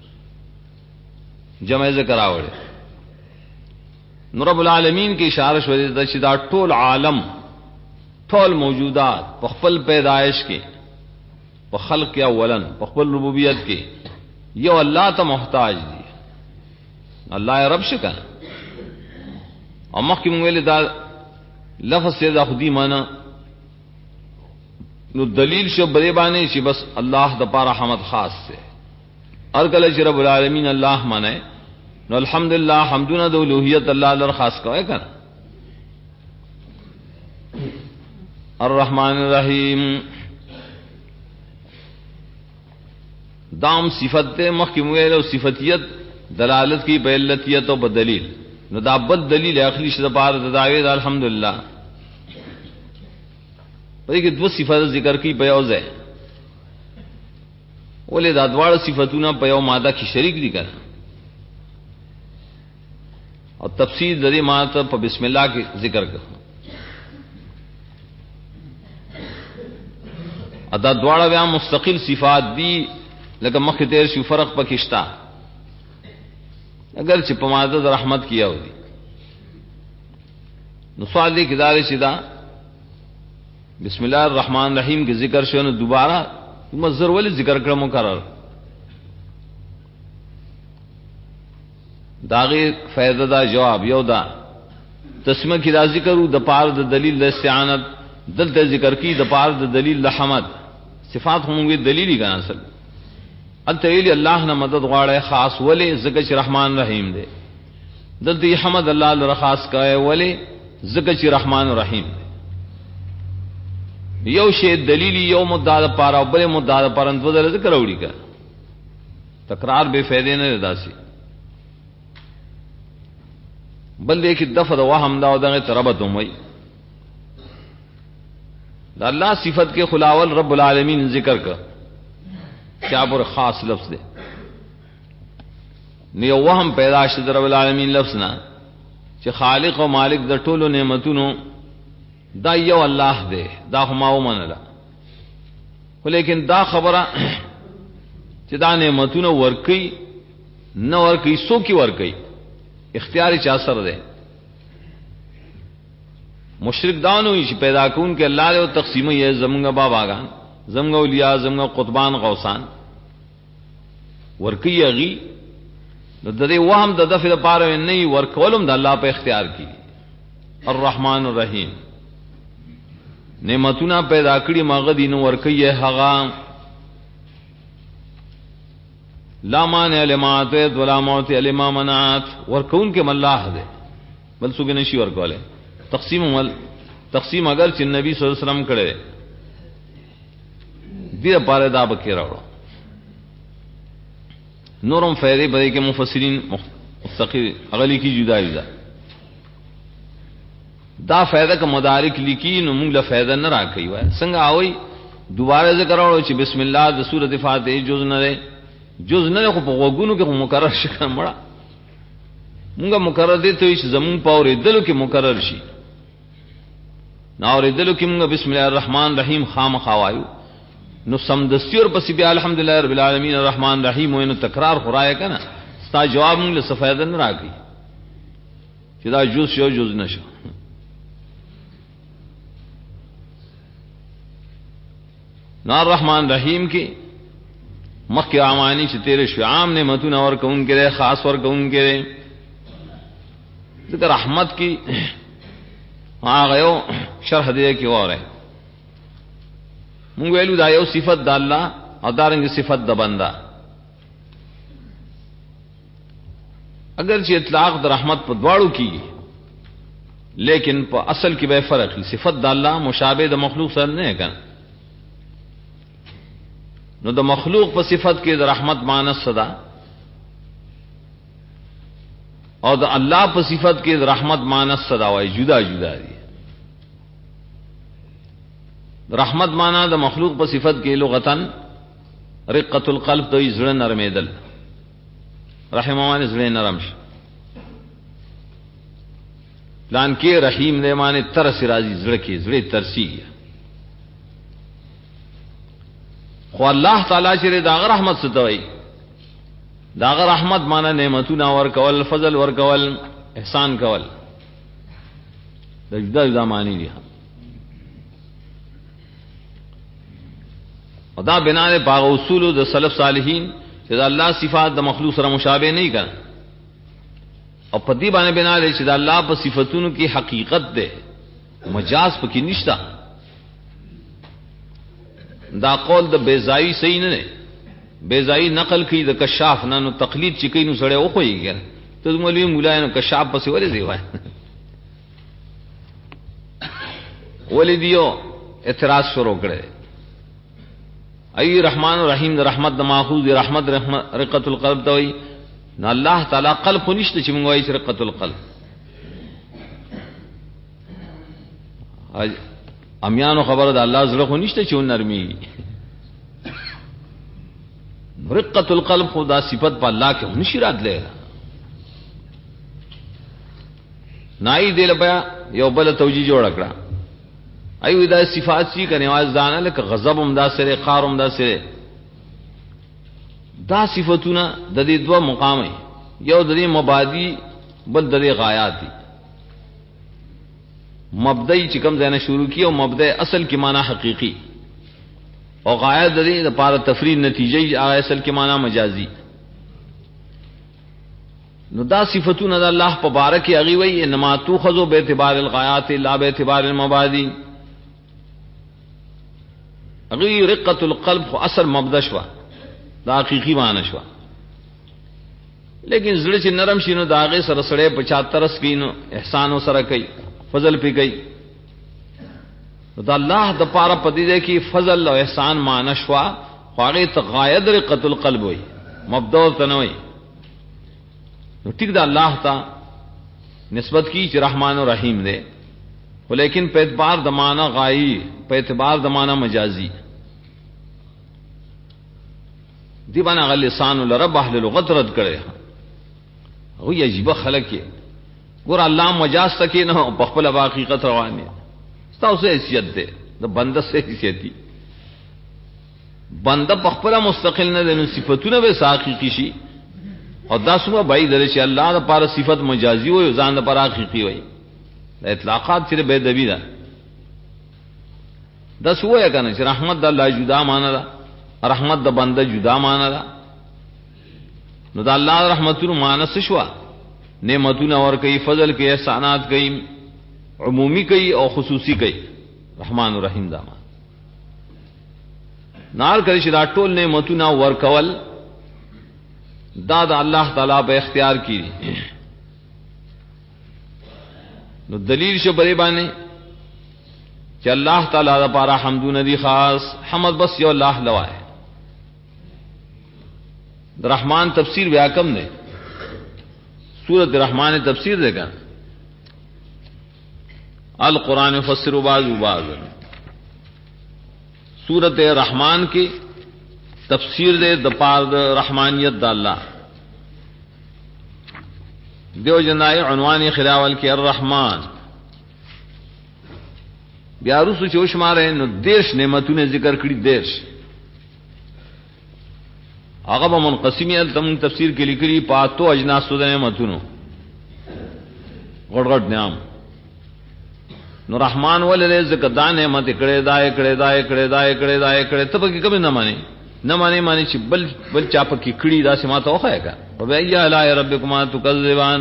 جمع ذکر راوړي نو رب العالمین کی اشاره شوه د چې دا ټول عالم ټول موجودات په خپل پیدائش کې په خلق کې اولن په خپل ربوبیت کې یو الله ته محتاج دي الله رب شکا او مخکې مونږ ویل دا لفظ سے دا خودی معنی نو دلیل شو بری باندې چې بس الله د پاره حمد خاص سے هر کله چې رب العالمین الله معنی نو الحمدللہ حمدنا د الوهیت الله لپاره خاص کوي کنه الرحمن الرحیم دام صفت مخکې ویل او صفتیت دلالت کی بعلتیت او بدلیل نو دا بل دلیل اخلی شته بار د داوی الحمدللہ په کې دو صفات ذکر کی په یوځه ولې دا دواړه صفاتونه په یو ماده کې شریک دي کړه او تفسیر د دې ماته په بسم الله کې ذکر کړه ادا دواړه بیا مستقل صفات دي لکه مخکې تیر شو فرق پکې شته اگر چې په ماده د رحمت کیا ودی نو سوال دې کدارې چې دا بسم الله الرحمن الرحیم کې ذکر شو نو دوباره مصدر ولې ذکر کړه مکرر داغه فائدہ دا جواب یو دا تسمیه کی دا ذکر د پار د دلیل د استعانت دلته ذکر کی د پار د دلیل د حمد صفات هم وی دلیلی کا اصل انت ویلی الله نه مدد غواړي خاص ولی زکه چې رحمان رحیم دی دلته حمد الله لپاره خاص کوي ولی زکه چې رحمان رحیم دی یو شی دلیلی یو مدعا لپاره او بل مدعا لپاره د بدل ذکر وړي کا تکرار بے فائدې نه داسي بل دې کې دفع د وهم دا او دغه تربت ومي دا الله صفت کے خلاول رب العالمین ذکر کا کیا پر خاص لفظ دے نیو وهم پیدا شد رب العالمین لفظ نا چې خالق و مالک د ټولو نعمتونو دا یو الله دے دا هما ومنلا ولیکن دا خبره چې دا نعمتونو ورکی نو ورکی سو کی ورکی اختیاری چا سر دے مشرک دانو چې پیدا کون کې الله له تقسیم یې زمونږ باباګان زمونږ اولیاء زمونږ قطبان غوثان ورکی یغي د دې وهم د دفع لپاره نه ورکولم د الله په اختیار کې الرحمن الرحیم نعمتونه پیدا کړی ماغه دینو ورکی هغه لا مانع لمات ولا موت لما منعت ورکون کې الله دې بل څوک نشي ورکوله تقسیم مل تقسیم اگر چې نبی صلی الله علیه وسلم کړي دې لپاره دا بکې راوړو نورم فائدې به کې مفسرین مستقل اغلی کی جدا جدا دا فائدہ کا مدارک لکی نو موږ له فائدہ نه راکې وای څنګه اوي دوباره ذکر اورو چې بسم الله د سورۃ فاتحه جز نه خو په وګونو کې مکرر شکه مړه موږ مکرر دي ته چې زمون پاورې دلو کې مکرر شي ناورې دلو کې موږ بسم الله الرحمن الرحیم خامخا وایو نو سمدستی اور پس بیا الحمدللہ رب العالمین الرحمن الرحیم وینو تکرار خورای کنه ستا جواب موږ له سفیدن نه راکې چې دا جز شو جز نشو نو الرحمن رحیم کې مخکې اعمانی چې تیرے شو عام نعمتونه اور کون کې خاص اور کون کې ذکر رحمت کی هغه یو شرح دی کې وره مونږ ویلو دا یو صفت د الله او دارنګ صفت د بندا اگر چې اطلاق د رحمت په دواړو کیږي لیکن په اصل کې به فرق وي صفت د الله مشابه د مخلوق سره نه کړي نو د مخلوق په صفت کې د رحمت معنی صدا او د الله په صفت کې د رحمت معنی صدا وای جدا جدا دي رحمت معنی د مخلوق په صفت کې لغتن رقۃ القلب دوی زړه نرمیدل رحمان زړه نرم شي پلان کې رحیم دې معنی ترس راځي زړه کې زړه ترسي خو الله تعالی چې دا رحمت ستوي دا رحمت معنی نعمتونه ور کول فضل ور کول احسان کول دا جدا جدا معنی دي او دا بنا له باغ اصول د سلف صالحین چې دا الله صفات د مخلوق سره مشابه نه کړي او په دې باندې بنا له چې دا الله په صفاتونو کې حقیقت ده مجاز پکې نشتا دا قول د بیزایی صحیح نه ده بیزایی نقل کوي د کشاف نه نو تقلید چې کوي نو سره او خوېږي ته مولوی مولا نو کشاف پسې ولې دی وای ولې دیو اعتراض شروع کړي ای رحمان و رحیم د رحمت د ماخوذ رحمت رقۃ القلب دوی نو الله تعالی قلب نشته چې موږ وایو رقۃ القلب امیانو خبره د الله زړه خو نشته چې نرمي رقۃ القلب خدا صفت په الله کې نشي راتله نای دل بیا یو بل توجیه جوړ کړه ایو دا صفات چی کنه واز دانه لکه غضب هم دا سره قهر هم دا سره دا صفاتونه د دې دوه مقام یو د دې مبادی بل د دې غایات دي مبدئی چې کوم ځای نه شروع کی او مبدأ اصل کې معنی حقیقی او غایت د دې لپاره تفرید نتیجه اصل کې معنی مجازی نو دا صفاتونه د الله په بارک هغه وی انما توخذو به اعتبار الغایات لا به اعتبار المبادی اغي رقۃ القلب خو اصل مبدا شوا دا حقیقی معنی شوا لیکن زړه چې نرم شینو داغه سره سره 75 کینو احسان سره کوي فضل پی گئی دا اللہ د پارا پدی دے کی فضل و احسان معنی شوا خواغی تغاید رقۃ القلب ہوئی مبدو تنوئی نو ٹھیک دا اللہ تا نسبت کی چ رحمان و رحیم دے لیکن پہ اعتبار دمانہ غائی پہ اعتبار دمانہ مجازی دی بنا غلسان الرب اہل لغت رد کرے وہی عجیب خلق ہے ګور الله مجاز تکي نه په خپل حقیقت روانه تاسو حیثیت ده د بنده سه حیثیت دي بنده په خپل مستقل نه د صفاتونه به حقيقي شي او دا څومره بعید دی چې الله د پاره صفت مجازي وي ځان د پاره حقيقي وي اطلاقات چې به دبي ده دا سوې کنه چې رحمت د الله جدا معنی ده رحمت د بنده جدا معنی ده نو د الله رحمتونو معنی څه شو نعمتونه اور کوي فضل کوي احسانات کوي عمومی کوي او خصوصی کوي رحمان الرحیم دا نار کوي چې دا ټول نعمتونه ور کول دا د الله تعالی په اختیار کړي نو دلیل شو بری باندې کہ اللہ تعالیٰ دا پارا حمدون دی خاص حمد بس یو اللہ لوائے. رحمان تفسیر بیا کم نے سورت رحمان تفسیر دے گا القرآن فسر بعض بعض سورت رحمان کی تفسیر دے دپار رحمانیت دا اللہ دیو جنائے عنوانی خلاول کی الرحمن بیارو سو چوش مارے نو دیرش نعمتوں نے ذکر کری دیرش اغب منقسمی تم تفسیر کے لکری پاتو اجناس تو نعمتوں غڑ غڑ نعم نو رحمان والے ذکر دا نعمت اکڑے دا اکڑے دا اکڑے دا اکڑے دا اکڑے تب کی کبھی نہ مانے چھ بل چاپ کی کڑی دا سے ماتا ہوخائے گا فبئی آلاء ربکما تکذبان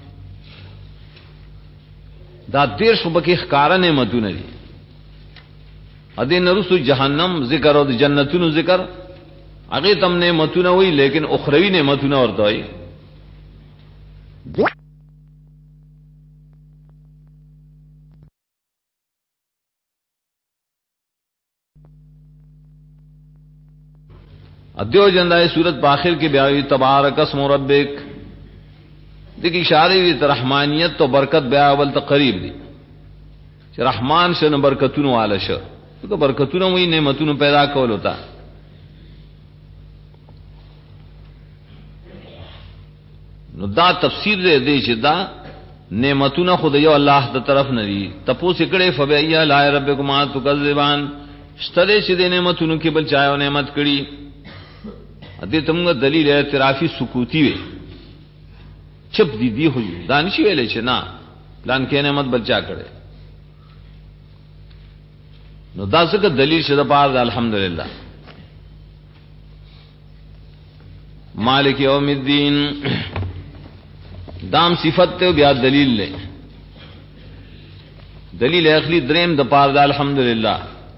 دا دیر صبح کی خکارا نعمتوں نے دی ادین نرسو جہنم ذکر اور جنتوں ذکر اگے تم نعمتوں نہ ہوئی لیکن اخروی نعمتوں نہ ورتا ہوئی ادیو جندائے سورت باخر کے بیاوی تبارک اسم ربک دیکھ اشارے دی رحمانیت تو برکت بیاول تقریب دی کہ رحمان شن برکتون والا ش تو برکتون وہی نعمتون پیدا کول ہوتا نو دا تفسیر دے دی چې دا نعمتون خود یو اللہ دا طرف ندی تپو سکڑے فبئی آلاء ربکما تکذبان شتلے چې دے نعمتون کی بل چاہو نعمت کڑی ادے تم دلیل اعترافی سکوتی وے چپ دی ہوئی دانشی ویلے چھ نا پلان کے نعمت بچا کرے نو دا سکت دلیل شدہ پار دا الحمدللہ مالک یوم الدین دام صفت تے بیا دلیل لے دلیل اخلی دریم دا پار دا الحمدللہ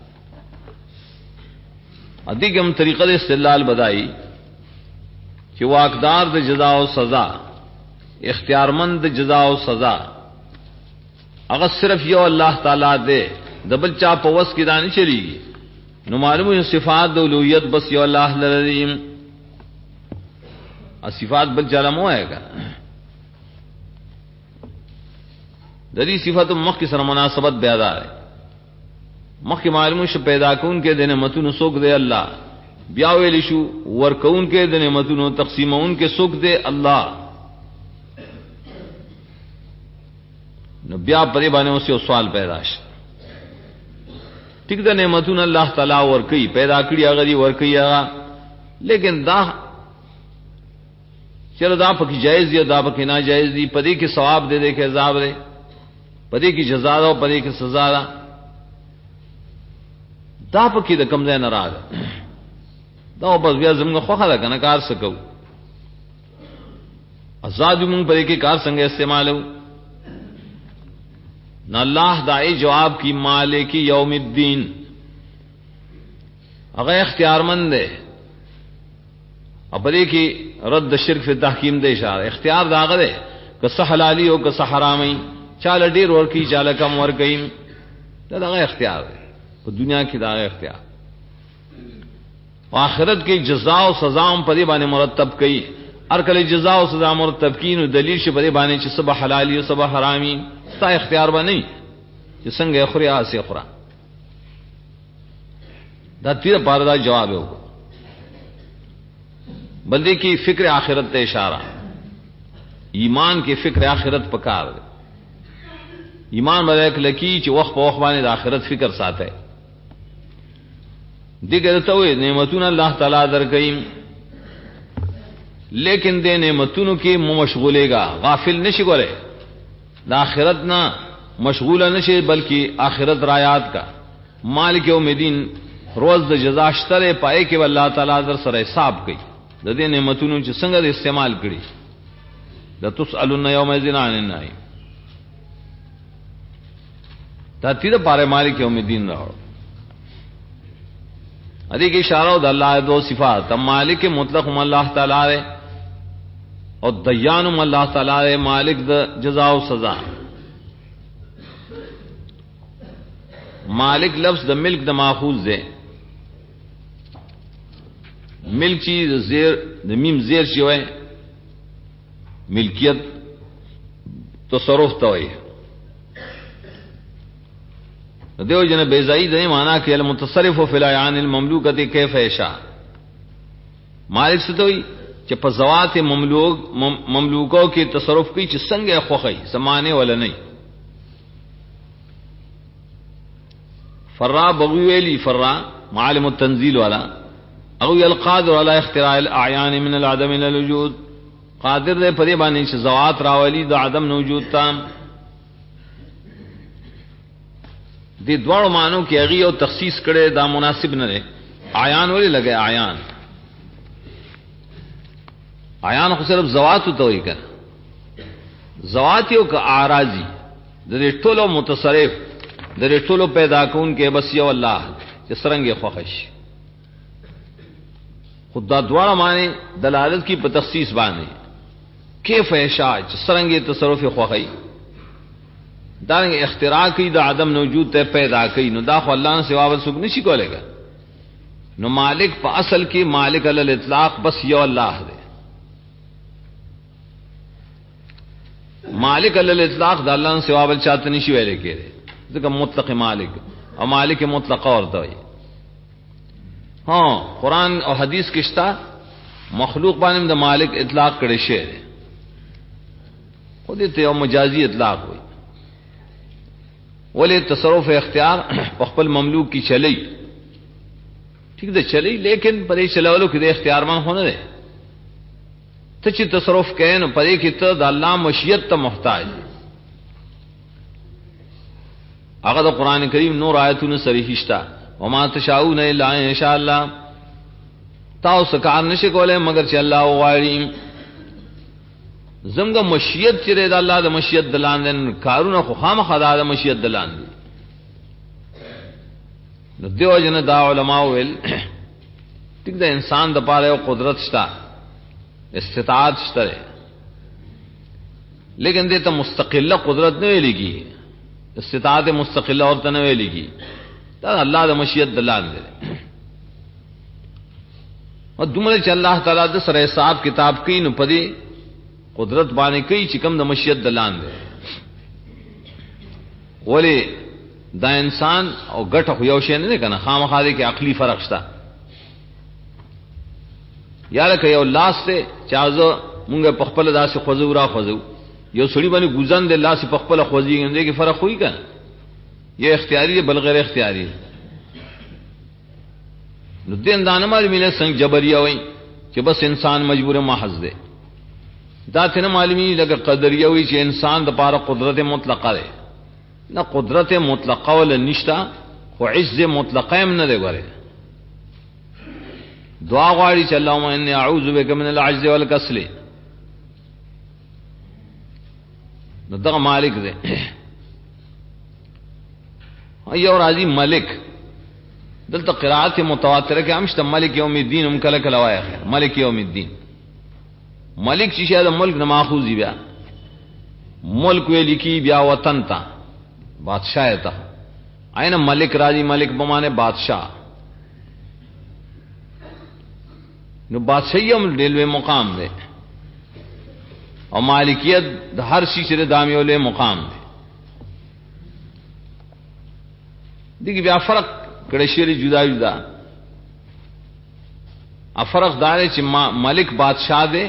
ادی کم طریقہ دے استدلال بدائی کہ واقدار د جزا و سزا اختیار مند جزا و سزا اگر صرف یو اللہ تعالیٰ دے دبل چا پوس کی دانی چلی گی نو معلوم صفات اولوہیت بس یو اللہ لریم صفات بل چالا مو آئے گا دری صفات مخ کی سر مناسبت بیادار ہے مخ کی معلوم پیدا کون کے دینے متون سوک دے اللہ بیاویلی شو ورکون کے دے نعمتونو تقسیمون کے سکھ دے اللہ نو بیا پدے بانے اسے سوال پیداش ٹھیک دا نعمتون اللہ تعالیٰ ورکی پیدا کری اغری ورکی اغا لیکن دا چلو دا پکی جائز دی دا پکی ناجائز دی پدے کی ثواب دے دے کے عذاب دے پدے کی جزا دا پدے کی سزا دا پکی دا کم دے نراغ دا بس بیا زمگا خوخا دا کنا کار سکو ازادی منگ پر ایک کار سنگے استعمالو نہ اللہ دائی جواب کی مالک یوم الدین اگر اختیار مند ہے اپنے کی رد شرک فی تحکیم دے اشارہ اختیار دا آگا دے کسا حلالی ہو کسا حرامی چالا دیر ورکی چالا کم ورکیم دا آگا اختیار دے دنیا کی دا آگا اختیار آخرت کی جزا و سزاؤں پدی بانے مرتب کئی ارکل جزا و سزا مرتب کی نو دلیل سے پدی بانے چھ سبا حلالی و سبا حرامی ستا اختیار با نہیں چھ سنگ اخری آسی اخرا دا تیر پاردا جواب ہے بندے کی فکر آخرت تے اشارہ ایمان کی فکر آخرت پکار دے ایمان ملیک لکی چھ وقت پا وقت بانے دا آخرت فکر ساتھ ہے دیگر توئے نعمتون اللہ تعالیٰ در گئیم لیکن دے نعمتون کی مشغولے گا غافل نشی گولے دا آخرت نہ مشغولہ نشی بلکہ آخرت رایات کا مالک یوم الدین روز دا جزاشتر پائے کہ اللہ تعالیٰ در سر حساب کی دا دے نعمتون چی سنگت استعمال کری دا تسألن یوم الدین عن النعیم دا تیر پارے مالک یوم الدین رہو ادی کی اشارہ دا اللہ دو صفات مالک مطلق اللہ تعالیٰ رے اور دیان اللہ تعالیٰ رے مالک دا جزا و سزا مالک لفظ د ملک د ماخوذ ده ملک چی زیر د میم زیر شي وای ملکیت تصرف ته وای دیو جن بیزائی دے مانا کہ المتصرف فی الاعیان المملوکۃ کیف یشاء مالک سے توئی کہ په ذوات مملوکوں کی تصرف کی چې څنګه خوخی سمانے ولا نہیں فرا بغوی ویلی فرا معالم التنزیل والا او القادر علی اختراع الاعیان من العدم الى الوجود قادر دے پدی باندې چې ذوات راولی د عدم نه وجود تام دی دوړو مانو کې هغه او تخصیص کړي دا مناسب نه دی اعیان ولې لګي اعیان خو صرف ذوات ته وایي کنه ذوات یو که اعراضی د دې ټولو متصرف د دې ټولو پیدا کون کې بس یو الله چې سرنګ خوښش خدا دوړو معنی دلالت کی په تخصیص باندې کیف یشاء چې سرنګ تصرف خوښي دانګ اختراع کی د عدم موجود ته پیدا کی نو دا خو الله نه سوا بل څوک نشي کولای نو مالک په اصل کې مالک علی الاطلاق بس یو الله دی مالک علی الاطلاق د الله نه سوا بل چاته نشي ویل کېږي ځکه مطلق مالک او مالک مطلق ورته وي ها قرآن او حدیث کې شتا مخلوق باندې د مالک اطلاق کړي شی خو دې ته یو مجازي اطلاق وي ولی تصرف اختیار خپل مملوک کی چلی ٹھیک ده چلی لیکن پرې چلولو کې د اختیار من خونه ده ته چې تصرف کین پرې کې ته د الله مشیت ته محتاج هغه د قران کریم نور آیتونه صریح شتا وما تشاؤون الا ان شاء الله تاسو کار نشي کولای مگر چې الله وغواړي زمګه مشیت چې د الله د مشیت دلاندې کارونه خو خامخا د مشیت دلاندې نو دیو جن دا علماء ویل ټیک د انسان د پاره او قدرت شته استطاعت شته لیکن دې ته مستقله قدرت نه ویلېږي استطاعت مستقله ورته نه ویلېږي دا الله د مشیت دلاندې او دومره چې الله تعالی د سره حساب کتاب کوي نو پدې قدرت باندې کوي چې کوم د مشیت دلان دی ولی دا انسان او ګټه خو یو شی نه کنه خامخا دې کې عقلی فرق شته یاره که یو لاس ته چازو مونږ په خپل داسې خوځو را خوځو یو سړي باندې ګوزن د لاس په خپل خوځي اندې کې فرق وي کنه یہ اختیاری دی بل غیر اختیاری نو دین دانه مال مینه څنګه جبریا وای چې بس انسان مجبور محض دی دا څنګه معلومی لکه قدریه وی چې انسان د پاره قدرت مطلقه ده نه قدرت مطلقه ول نشتا خو عز مطلقه هم نه دی غره دعا غواړي چې اللهم انی اعوذ بک من العجز والکسل نو دغه مالک دی ایو راضی ملک دلته قرات متواتره کې همشته ملک یوم الدین هم کله کله وایي ملک یوم الدین ملک چې شه د ملک نه ماخوذ بیا ملک ویل کی بیا وطن تا بادشاہ تا عین ملک راضی ملک بمانه بادشاہ نو بادشاہی هم ډېر مقام دی او مالکیت د هر شي سره دامیولې مقام دی دغه بیا فرق کړي شری جدا جدا افرق دار چې ملک بادشاہ دی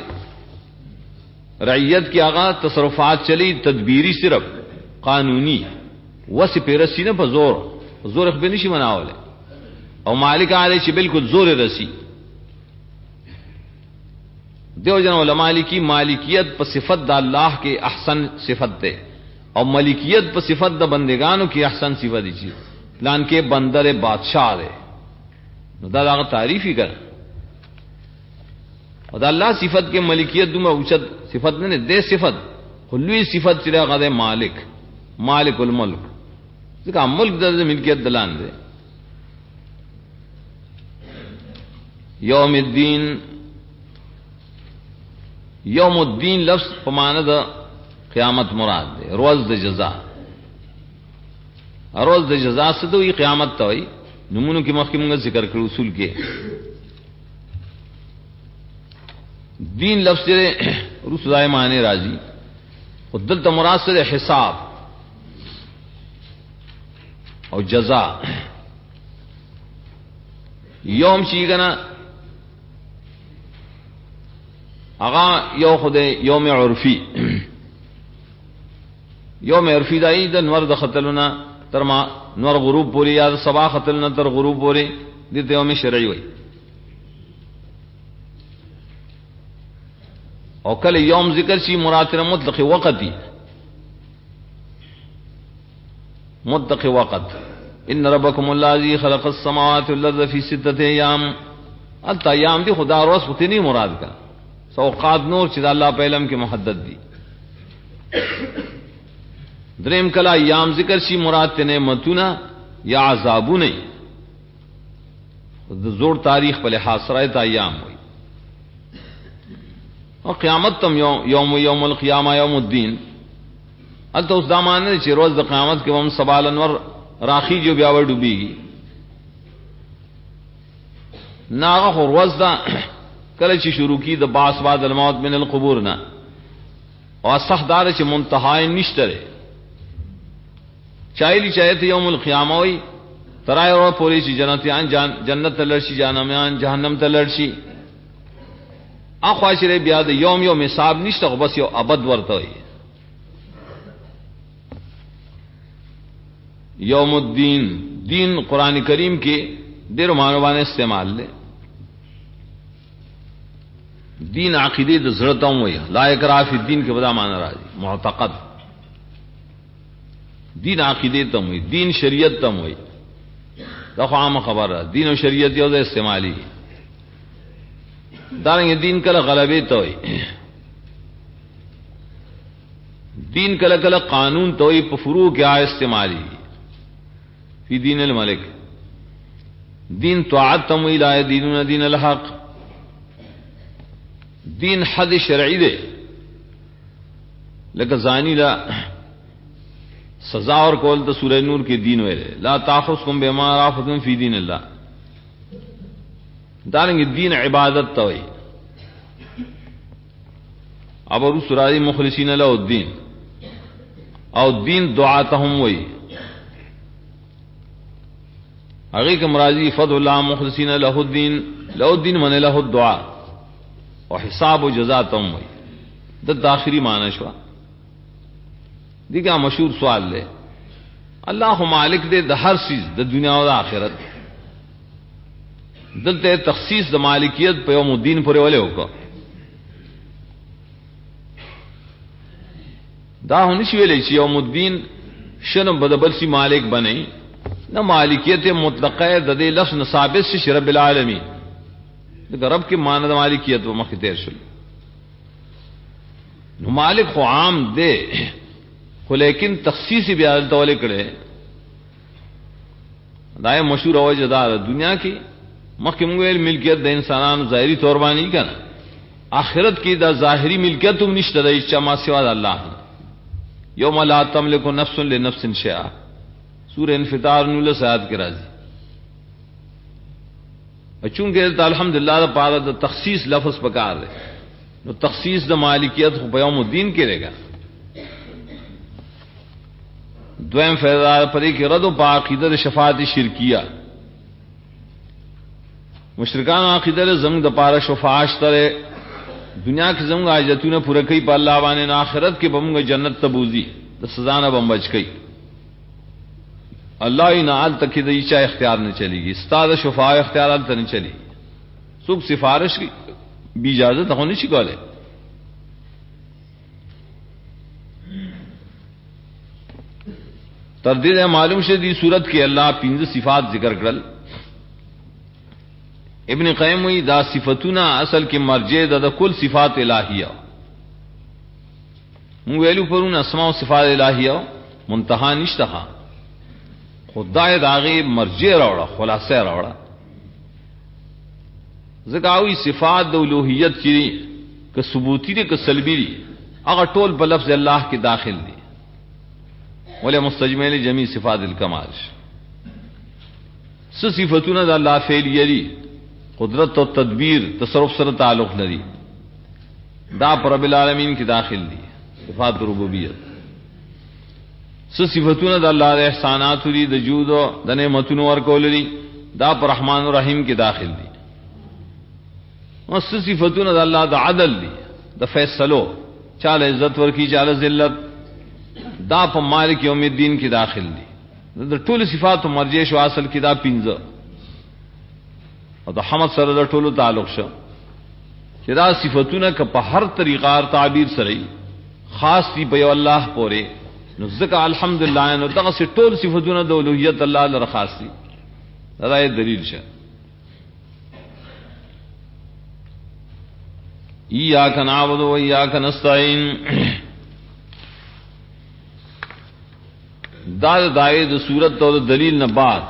رعیت کی آغا تصرفات چلی تدبیری صرف قانونی وسی پیرسی نه په زور خو به نشي مناوله او مالک علی چې بالکل زور رسی دیو جن علماء کی مالکیت په صفت د الله کې احسن صفت ده او ملکیت په صفت د بندگانو کې احسن صفت دي چې پلان کې بندر بادشاہ ده نو دا هغه تعریف ہی کړ او دا الله صفت کې ملکیت دومره اوچت صفت نه ده صفت خلوی صفت چې هغه ده مالک الملک ځکه ملک د ملکیت دلان ده یوم الدین لفظ په معنی د قیامت مراد ده روز د جزاء اروز د جزا ستوي قیامت ته وي نمونو کې مخکې موږ ذکر کړو اصول کې دین لفظ رسول معنی راضی خدل ته مراد سره حساب او جزاء یوم شي کنه اغا یو خدای یوم عرفی یوم عرفی دای د نور د خطلنا تر ما نور غروب پوری یا صباح خطلنا تر غروب پوری دته یوم شرعی وای او کله یوم ذکر شي مراد مطلق وقت دی مطلق وقت ان ربکم الذی خلق السماوات والارض فی 6 ایام انت ایام دی خدا روز پتی نہیں مراد کا سوقات نور چې الله په علم کې محدد دي دریم کلا ایام ذکر شي مراد ته نعمتونه یا عذابونه د زور تاریخ په لحاظ سره ایام وي او قیامت تم یوم القیامه یوم الدین الته اوس دا معنی چې روز د قیامت کې هم سبال انور راخی جو بیا ور ډوبېږي ناغه روز دا کله چې شروع کی د باس بعد الموت من القبور نه او صحدار چې منتهای نشته چایلی چایته یوم القیامه وي ترای ور پوری چې جنتیان جنت تلرشي جهنميان جهنم تلرشي اخواشره بیا د یوم حساب نشته بس یو ابد ورته وي یوم الدین دین قران کریم کې ډېر معنی باندې استعمال لې دین عقیده د زړه ته وي لا اکراه فی الدین کې ودا معنی راځي معتقد دین عقیده ته وي دین شریعت ته وي دا خو عام خبره دین او شریعت یو ځای استعمالي دارنګ دین کله غلبه ته وي دین کله کله قانون ته وي په فروع کې استعمالي فی دین الملک دین طاعت تم الى دیننا دین الحق دین حد شرعی دے لکه زانی لا سزا اور کول تو سورہ نور کے دین ویلے لا تاخذکم بما رافض فی دین اللہ دارنگ دین عبادت توئی اب اور سورہ مخلصین له الدین او دین دعاتهم وئی اگے کہ مرادی فضل اللہ مخلصین له الدین من له الدعاء او حساب و جزاء تم وئی د آخری معنی شو دیگه مشهور سوال لے اللہ مالک دے د ہر چیز د دنیا او د آخرت دلته تخصیص د مالکیت په یوم الدین پورې ولې وکړه دا هني شي ویلې چې یوم الدین شنو بدبل سی مالک بنئ نہ مالکیت مطلقه د دې لفظ نه ثابت شي رب العالمین د رب کې معنی د مالکیت و مخ تیر شل نو مالک خو عام دی خو لیکن تخصیص بیا د ولې کړي دا مشهور اوجه دا دنیا کې مخکې موږ ویل ملکیت د انسانانو ظاهري تور باندې کنه آخرت کې دا ظاهري ملکیت هم نشته د چې ما سوا د الله یوم لا تملک نفس لنفس شیئا سورہ انفطار نول سیاد کے راضی چونکہ الحمدللہ دا پارا دا تخصیص لفظ پکار رہے نو تخصیص دا مالکیت خو یوم الدین کے رہے گا دویم فیضار پدی کی رد و پا عقیدت شفاعت شرکیہ مشرکان عقیدت زمگ دا پارا شفاعش ترے دنیا کی زمگ آجتون پورا کئی پا اللہ بانے نا آخرت کے بمگ جنت تبوزی دا سزانا بمبچ کئی اللہ نال تک کی دچا اختیار نہ چلے گی استاد شفاء اختیارات تو نہیں چلی سکھ سفارش کی بھی اجازت ہونی چاہیے کالے تردید معلوم شدی صورت کے اللہ پنج صفات ذکر کرل ابن قیم ہوئی دا صفتنا اصل کے مرجع دا کل صفات الہیہ ویلو پرون اسماء و صفات الہیہ منتہا نشتہا خدای داغی مرجع راوڑا خلاصہ راوڑا زکاوی صفات د الوہیت کی کہ ثبوتی دی کہ سلبی دی اگر ټول په لفظ اللہ کے داخل دی ولې مستجمع جميع صفات الکمال صفاتونه د الله فعلیه دي قدرت او تدبیر تصرف سره تعلق لري دا پر رب العالمین کی داخل دي صفات ربوبیت صفاتونه د الله د احسانات دي د جود او د نعمتونو ورکول دي دا پر رحمان الرحیم کی داخل دي او صفاتونه د الله د عدل دي د فیصلو چاله عزت ورکی چاله ذلت دا په مالک یوم الدین کی داخل دي د ټول صفات مرجع شو اصل کی دا 15 او د حمد سره د ټولو تعلق شو چې دا صفاتونه که په هر طریقه تعبیر سره خاص دی په الله پورې نو ذکر الحمدلله نو دغه ټول صفاتونه د اولوہیت الله لپاره خاص دي دا یې دلیل شه ایاک نعبد و ایاک نستعین دا دایې د صورت او دلیل نه بعد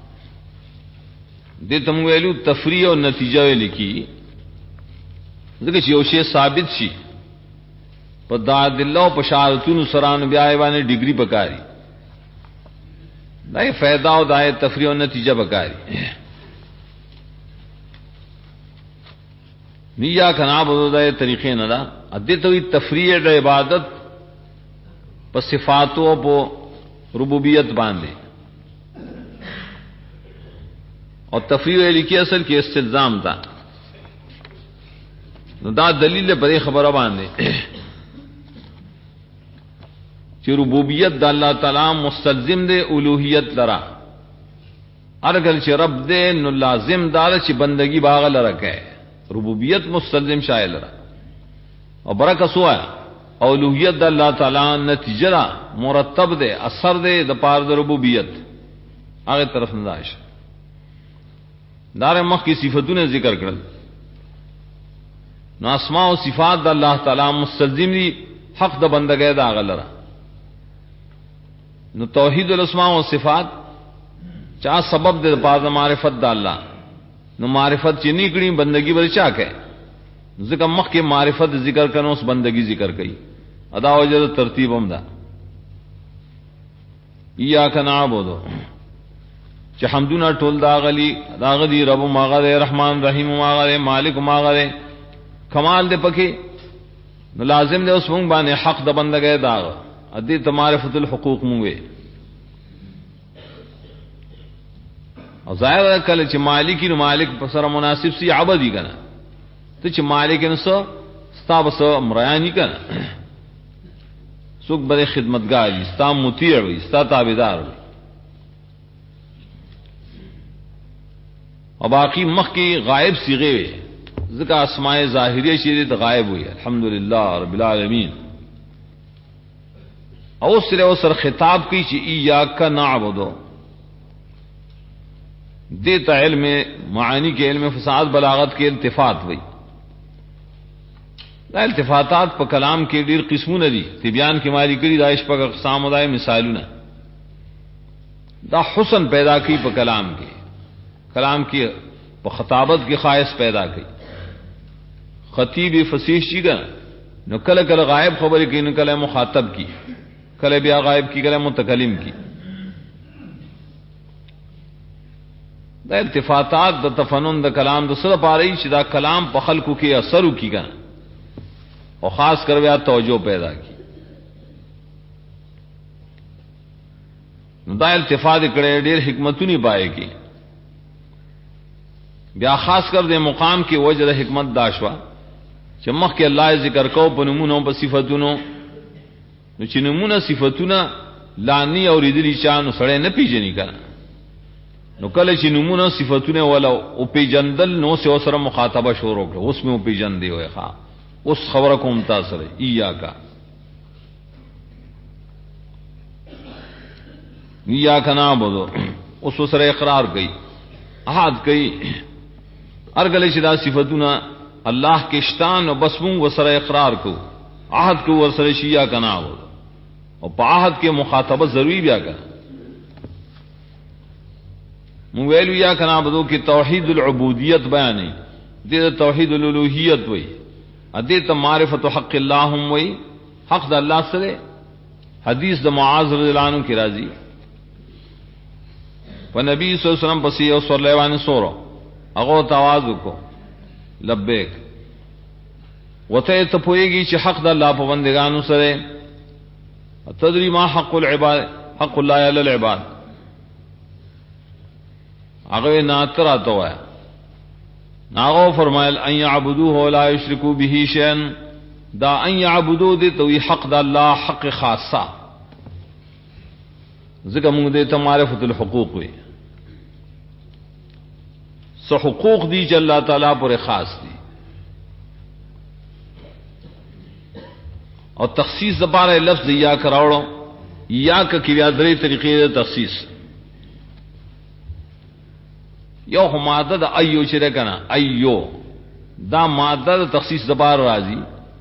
د تم ویلو تفریع او نتیجه لیکي ځکه چې یو شی ثابت شي په داد الله په شهادتونو سره بیا باندې ډیګري پکاري دا فائدہ او دایې تفریع او نتیجه پکاري نیا کنا بده طریقې نه دا ادته تفریع د عبادت په صفاتو او په ربوبیت باندې اور تفریع لکھی اصل کی استلزام تھا دا دلیل پر خبر باندھے کہ ربوبیت دا اللہ تعالی مستلزم دے الوہیت لرا ارگل چ رب دے نو لازم دار چ بندگی باغ لرکے ربوبیت مستلزم شائع لرا اور برکہ سوا الوہیت دا اللہ تعالی نتیجہ مرتب دے اثر دے د پار د ربوبیت آگے طرف نداش دار مخ کی صفتوں ذکر کرل نو اسماء و صفات دا اللہ تعالی مستلزم دی حق دا بندگی دا غلرا نو توحید الاسماء و صفات چا سبب دے پار دا معرفت دا اللہ نو معرفت چنی کڑی بندگی بر چا کہ ذکر مخ کے معرفت ذکر کرنو اس بندگی ذکر کئی ادا وجہ ترتیب ہم دا ایاک نعبد چې حمدونه ټول دا غلی رب ماغه رحمان رحیم ماغه مالک ماغه کمال دې پکې نو لازم دې اوس مونږ باندې حق د بندګۍ دا ادي معرفت الحقوق مونږه او ظاهر کله چې مالک نو مالک په سره مناسب سي عبادي کنه ته چې مالک نو سو ستاب سو مرانی کنه څوک به خدمتگار وي ستا مطیع وي ستا تابعدار وي اور باقی مخ کی غائب صیغے وي ذکر اسماء ظاہریہ شریعت غائب ہوئی الحمدللہ رب العالمین او سر خطاب کی چی ایاک نعبد دیتا علم معانی کے علم فساد بلاغت کے التفات ہوئی دا التفاتات پا کلام کے دیر قسمون دی تبیان کی مالی کری دائش پا اقسام دائے مثالون دا حسن پیدا کی پا کلام کی پا خطابت کی خواہش پیدا کی خطیب فصیح چی گا نو کل کل غائب خبر کی نو کل مخاطب کی کل بیا غائب کی کل متکلم کی دا التفاتات دا تفنن دا کلام دا صدا پا رہی چی دا کلام پا خلقو کی اثرو کی گا اور خاص کر بیا توجہ پیدا کی نو دا التفات کڑے دیر حکمتونی پائے کی بیا خاص کر دے مقام کی وجہ دا حکمت داشوا چمخ کے اللہ ذکر کو پنمونو پا صفتونو نو چی نمونو صفتونا لانی اور ادلی چانو سڑے نہ پیجنی کنا نو کل چی نمونو صفتونا والا او پیجندل نو سے اسر مخاطبہ شروع کرو اس میں او پیجندے ہوئے خواہ اس خبر کو متاثر ہے ایاکا ایاکا نعبدو اس اسر اقرار کئی احاد کئی ارگلے شدہ صفتونا اللہ کے اشتان و بسمون و سر اقرار کو عہد کو ورسر شیعہ کا نام ہو اور پاہد کے مخاطبت ضروری بیا کر مویلو یا کا نام بدو کہ توحید العبودیت بیانی دے توحید الالوہیت وئی ادیت معرفت حق اللہ وئی حق دا اللہ سرے حدیث د معاذ رضی اللہ عنہ کی راضی و نبی صلی اللہ علیہ وسلم پسی او صلی اللہ علیہ سورو اغو تواز کو لبیک وته ته پویږي چې حق د الله په بندگانو سره تدری ما حق العباد حق الله علی العباد هغه نه تراته وای ناغو فرمایل ان يعبدوه ولا يشركوا به شيئا دا ان يعبدوه دې توي حق د الله حق خاصه ځکه موږ دې ته معرفت الحقوق وي سو حقوق دی چې الله تعالی پر خاص دي اور تخصیص زبارہ لفظ یا کراوڑو یا کا کریا درې طریقې د تخصیص یو ماده د ایو چې کنه ایو دا ماده د تخصیص زبار راځي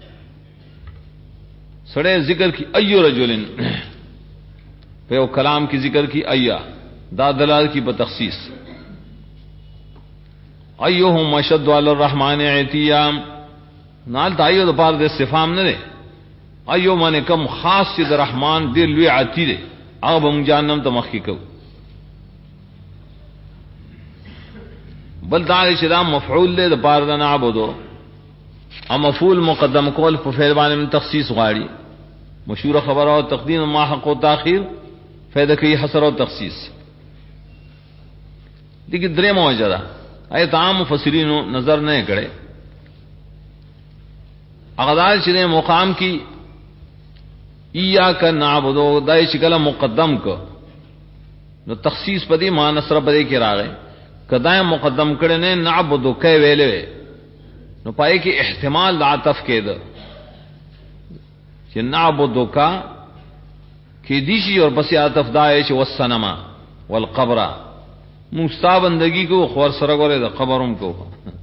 سړی ذکر کی ایو رجلن په یو کلام کی ذکر کی ایا دا دلال کی په تخصیص ایوهم اشد علی الرحمن عتیا نال دایو د پاره د استفهام نه ده ایو معنی کم خاص چې د رحمان دی لوی عتی ده هغه به موږ جهنم ته مخکې کو بل دا چې دا مفعول له د پاره د نعبدو او مفعول مقدم کول په فعل باندې تخصیص غواړي مشهور خبره او تقدیم ما حق او تاخير فائدہ کوي حصر او تخصیص دغه درې موجوده ایت عام مفسرینو نظر نه کړي اغدار چې مقام کی ایاک نعبدو دای چې کله مقدم کو نو تخصیص پدی ما نصر پدی کې راغی کدایم مقدم کړي نه نعبدو کوي ویلې نو پای کې احتمال د عطف کېده چې نعبدو کا کې دیشي اور پس عطف دای چې والسنما والقبر مستا بندگی کو خور سره غره د قبرم کو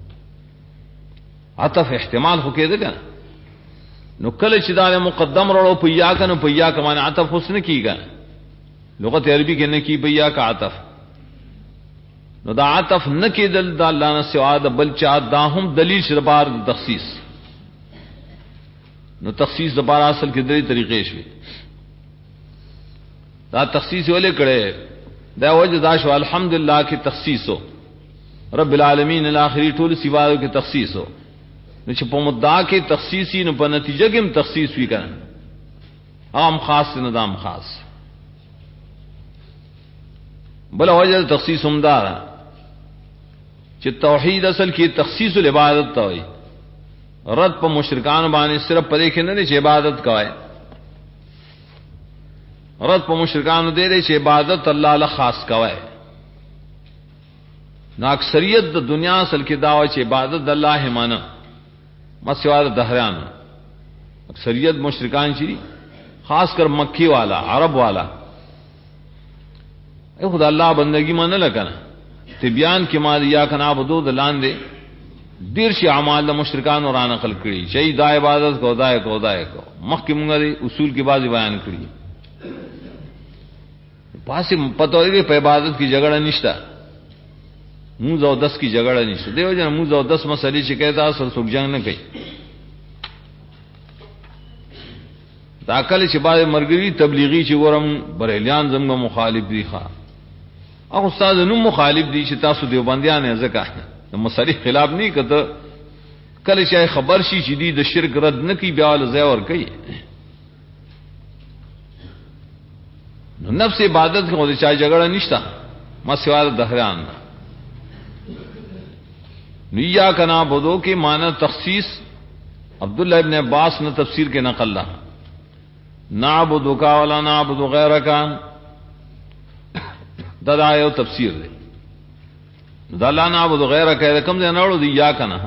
عطف احتمال خو کېده کنه نو کله چې دا مقدم وروړو پیا کنه پیا کمانه عطف حسن کیږي لغت عربی کې نه کی پیا کا عطف نو دا عطف نه کېدل د الله نه سوا د بل چا دا هم دلیل شربار تخصیص نو تخصیص د بار اصل کې درې طریقې شوي دا تخصیص ولې کړي دا وجه دا شو الحمدللہ کی تخصیص ہو رب العالمین الاخری ټول سیوایو کی تخصیص ہو نو چې په مدعا کې تخصیصی نو په نتیجه کې هم تخصیص وی کړه عام خاص نه دام خاص بل وجه تخصیص هم دا چې توحید اصل کې تخصیص العبادت ته وي رد په مشرکان باندې صرف پدې کې نه چې عبادت کوي رد په مشرکانو دې چې عبادت الله له خاص کوي نو اکثریت د دنیا اصل کې داوا چې عبادت د الله مانه مسواد دهران اکثریت مشرکان شي خاص کر مکی والا عرب والا اے خدا اللہ بندگی مان نه لکنه تبیان کې ما یا کنا عبادت دلان دې دیر شي اعمال د مشرکان اور نقل کړي چې دا عبادت کو دا کو مخکې موږ اصول کې بازي بیان کړي پاسه پتہ وي په عبادت کی جګړه نشته موږ او 10 کی جګړه نشته دیو جن موږ او 10 مسلې چې کہتا اصل څوک جنگ نه کوي دا کله چې باندې مرګوي تبلیغي چې ورم بریلیان زموږ مخالف دي ښا او استاد نو مخالف دي چې تاسو دیوبندیان نه ځکه د مسلې خلاف نه کته کله چې خبر شي چې دي د شرک رد نه کوي بیا ول زیور کوي نو نفس عبادت کو د چا جګړه نشتا ما سوا د دهران نیا کنا بدو کے معنی تخصیص عبداللہ ابن عباس نے تفسیر کے نقل لا نعبدو کا ولا نعبدو غیرک دا یو تفسیر دے دا لا نعبدو غیرک کم دے نړو دی یا کنا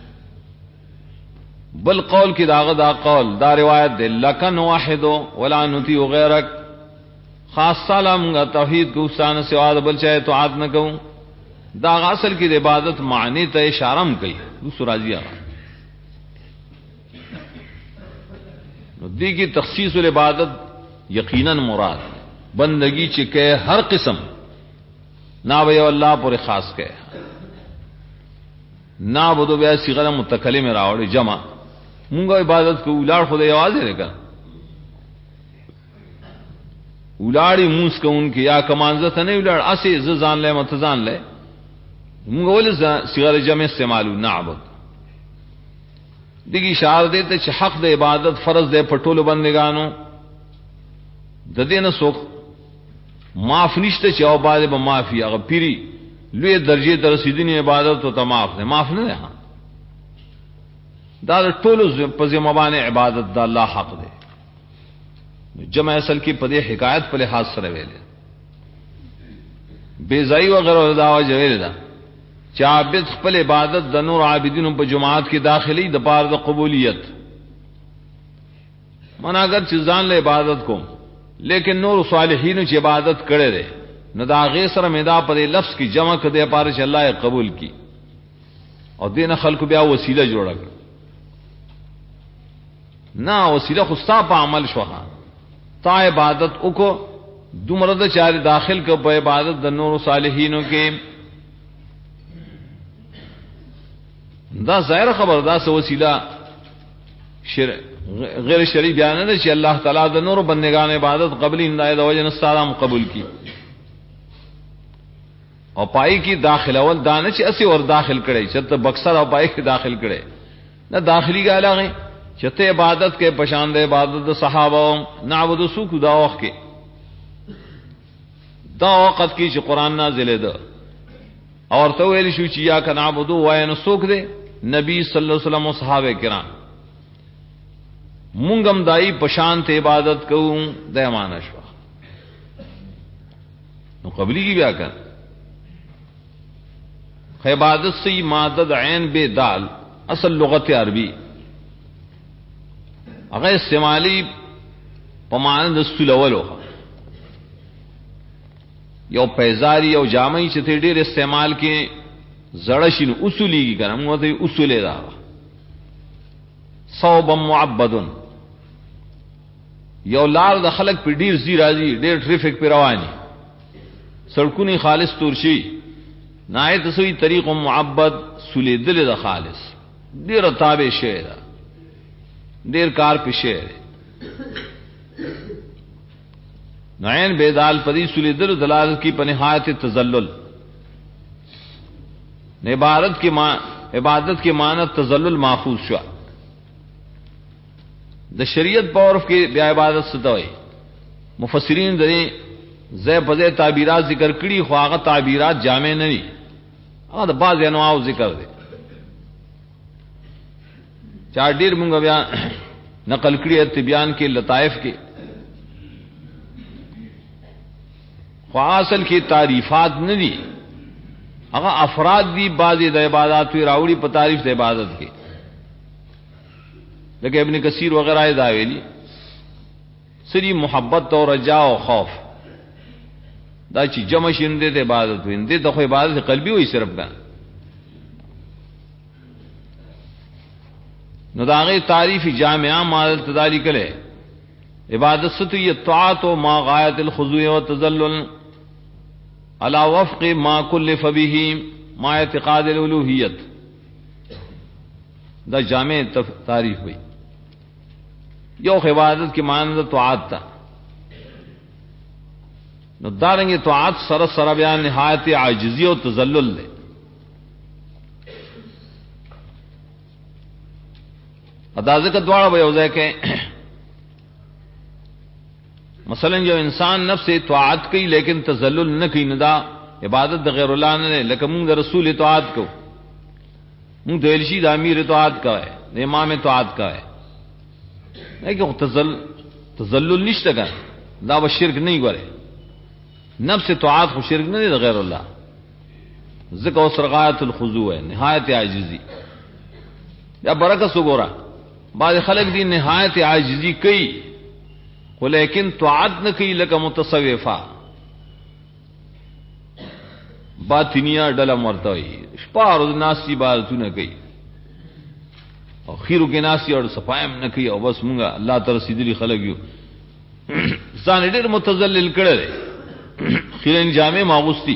بل قول کی دا قول دا روایت دے لکن واحد ولا نطیع غیرک خاص سلام کا توحید کو استان سے وعد بل چاہے تو عاد نہ کہوں دا اصل کی عبادت معنی ته اشارم کوي دوسرا راضی نو دی کی تخصیص العبادت یقینا مراد بندگی چې کې ہر قسم نا وی اللہ پر خاص کې نا بدو بیا صيغه متکلم راوړي جمع مونږه عبادت کو ولار خدای आवाज لري ولاړی موس کوونکی یا کمانځه ته نه ولاړ اسې ځان له متزان له موږ ول صيغه جمع استعمالو نعبد دغه اشاره ده ته چې حق د عبادت فرض ده په ټولو بندګانو د دې نه څوک معاف نشته چې او باندې به معافي هغه پیری لوی درجه ته رسیدنی عبادت او تماف نه معاف نه ده دا ټولو په ذمہ باندې عبادت د الله حق ده جمع اصل کی پدې حکایت په لحاظ سره ویل بے ځای وغیرہ دا وجه ده چې عابد خپل عبادت د نور عابدینو په جماعت کې داخلي د پاره د قبولیت من اگر چې ځان له عبادت کوم لیکن نور صالحینو چې عبادت کړي دي نو دا غي سره مدا پر لفظ کی جمع کړي پاره چې الله یې قبول کی او دین خلق بیا وسیله جوړه کړ نه وسیله خو ستا په عمل شوه تا عبادت وکړو دومره د چاري داخل کو په عبادت د نور صالحینو کې دا ظاهر خبر دا سو وسیله غیر شرعی بیان نه چې الله تعالی د نور بندگان عبادت قبلی اندای د وجه نستارم قبول کی او پای کی داخل اول دانه چې اسی اور داخل کړي چې ته بکسر او پای کی داخل کړي نه داخلي غاله غي چې ته عبادت کې پشان د عبادت د صحابه نعبد سوق دا وخت کې دا وخت کې چې قران نازل ده اور تو ویل شو چې یا کنا عبدو وای نو سوق دے نبی صلی الله علیه وسلم او صحابه کرام مونږم دای پشان ته عبادت کوو د ایمان شو نو قبلی کی بیا کړ عبادت سی مادد عین بے دال اصل لغت عربی هغه استعمالی په معنی د سلولو یو پیزاری او جامعی چې ډېر استعمال کې زړه شنو اصولي کې کنه موږ ته اصول دا صوب معبد یو لار د خلق په ډیر زی راځي ډیر ټریفیک په رواني سړکونی خالص تورشي نایت سوی طریق معبد سلیدل د خالص ډیر تابع شی دا ډیر کار پشه نعین بیدال پدی سلیدل دلالت کی پنہایت تذلل عبادت کی معنی تذلل محفوظ شوا د شریعت په عرف کې بیا عبادت ستوي مفسرین دې زې په دې تعبیرات ذکر کړي خو هغه تعبیرات جامع نه دي هغه د بعض انواع ذکر دي چا ډیر مونږ بیا نقل کړي تبیان کې لطائف کې خو اصل کې تعریفات نه دي هغه افراد دي بعضی د عبادت وی راوړي په تعریف د عبادت کې لکه ابن کثیر وغیرہ دا ویلي سری محبت او رجا او خوف دا چې جمع شینده د عبادت وینده د خو عبادت قلبي وي صرف کا نو دا غي تعریف جامعہ مال تدالی کله عبادت ستوی طاعت و ما غایت الخضوع و تذلل على وفق ما كلف به ما اعتقاد الالوهیت دا جامع تعریف ہوئی یو عبادت کی معنی طاعت تا نو دارنگی طاعت سر سر بیان نہایت عاجزی و تذلل دے ادازه کا دوڑا بیوزے کہ مثلا جو انسان نفس طاعت کی لیکن تذلل نہ کی ندا عبادت د غیر اللہ نے لکه مونږ د رسول طاعت کو مونږ د الشی د امیر طاعت کا ہے د امام طاعت کا ہے لیکن تذلل نشته کا دا و شرک نہیں غره نفس طاعت خو شرک نه د غیر اللہ ذکر سرغایت الخضوع ہے نہایت عاجزی یا برکت وګورا بعض خلق دی نہایت عاجزی کوي ولیکن طاعت نہ کی لکه متصوفہ باطنیہ ډله مرتوي شپار ناسی عبادتونه کوي او خیرو کې ناسی او صفایم نه کوي او بس مونږه الله تعالی سیدلی خلق یو ځان ډېر متذلل کړل خیرن جامع ماغوستی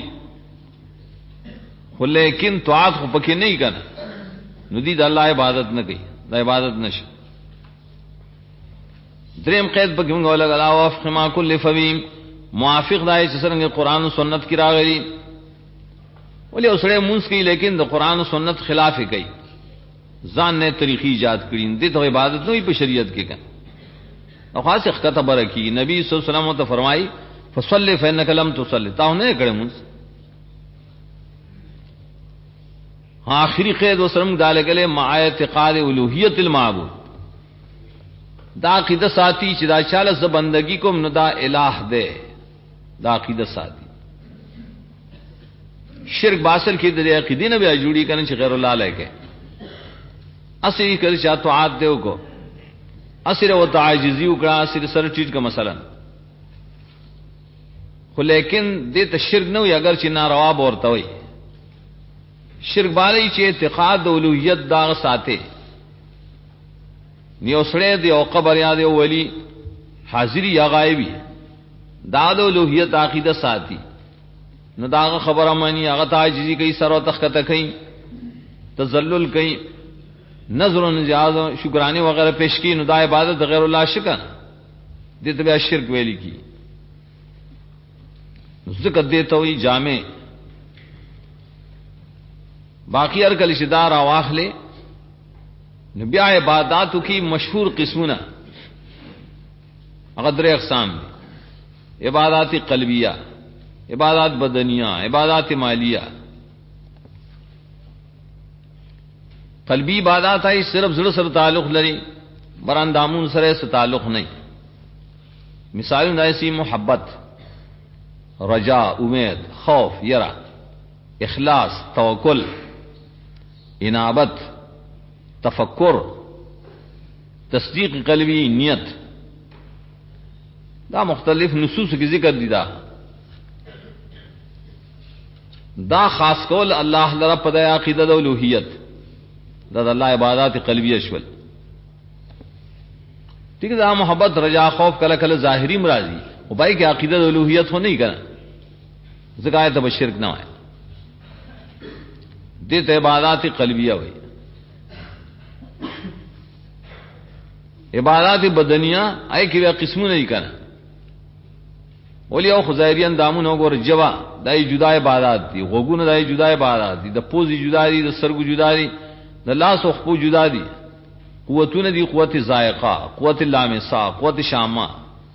ولیکن طاعت خو پکې نه کنا نو دې د الله عبادت نه کوي دا عبادت نشي دریم قید په کومه ولا غلا وافق ما کل فویم موافق دای چې څنګه قرآن او سنت کی راغلی ولې اوسړه مونږ کی لیکن د قرآن او سنت خلاف کوي ځان نه طریقې ایجاد کړي دي ته عبادت نه په شریعت کې کړي او خاص اختته برکی نبی صلی الله علیه وسلم ته فرمایي فصلی فانک لم تصلی تا نه کړه مونږ آخری قید وسلم دالګله مع اعتقاد الوهیت المعبود دا عقیده ساتي چې دا چاله ز بندگی کوم نو دا الہ ده دا عقیده ساتي شرک باصل کې د عقیدې نه بیا جوړی کنه چې غیر الله لکه اسی کړي چې طاعت دیو کو اثر و تعجزی وکړه اثر سره چیز کا مثلا خو لیکن دې ته شرک نه وي اگر چې ناروا ورته وي شرک باندې چې اعتقاد اولوہیت دا ساته نیو سره دی او قبر یاد ولی حاضری یا غایبی دا د اولوہیت عقیده ساتي نو دا خبره مانی هغه تعجزی کوي سره تخته کوي تذلل کوي نظر و نجاز شکرانے وغیرہ پیش کی نو دا عبادت غیر اللہ شکن دیتا بیا شرک ویلی کی ذکر دیتا ہوئی جامع باقی ارکل شدار آواخ لے نو بیا عباداتو کی مشہور قسمنا غدر اقسام دی عبادات قلبیہ عبادات بدنیہ عبادات مالیہ قلبی عبادات ہے صرف زړه سره تعلق لري براندامون سره سره تعلق نه مثال دایسی محبت رجاء امید خوف یرا اخلاص توکل انابت تفکر تصدیق قلبی نیت دا مختلف نصوص کی ذکر دی دا خاص کول الله لرا په د عقیده د الوهیت دا اللہ عبادات قلبیہ شول ٹھیک ہے دا محبت رجا خوف کله کله ظاہری مرادی او بھائی کہ عقیدہ الوہیت ہو نہیں کرنا زکایت تب شرک نہ ہے دیت عبادات قلبیہ ہوئی عبادات بدنیہ آئے کہ قسم نہیں کرنا اولیاء خزائریان دامن ہو گور جوا دای جدا عبادات دی غوگون دای جدا عبادات دی د پوزی جدا دی د سرگو جدا دی د لاس او خپو جدا دي قوتونه دي قوت زائقه قوت لامسا قوت شامه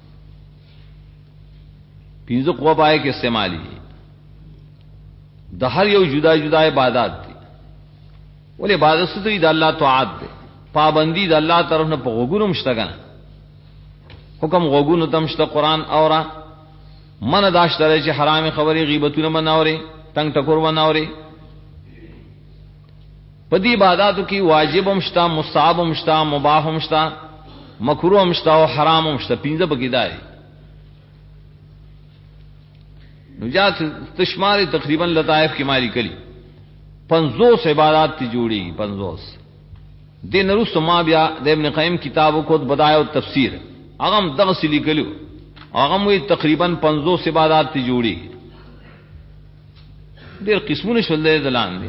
پینځه قوه پای کې استعمالي د هر یو جدا جدا عبادت دي ولې عبادت ستوي د الله طاعت دي پابندي د الله طرف نه په غوګونو مشتګنه حکم غوګونو تم شته قران اورا من داشتره چې حرام خبري غیبتونه مناوري تنگ ټکور مناوري پدی عباداتو کی واجب مشتا مستحب مشتا مباح مشتا مکروہ مشتا او حرام مشتا پینځه بګی دای نجات تشمار تقریبا لطائف کی ماری کلی 50 عبادات تی جوڑی 50 دین رس ما بیا د ابن قیم کتابو کو بدایع او تفسیر اغم دغسلی کلو اغم وی تقریبا 50 عبادات تی جوڑی ډیر قسمونه شول دلان دي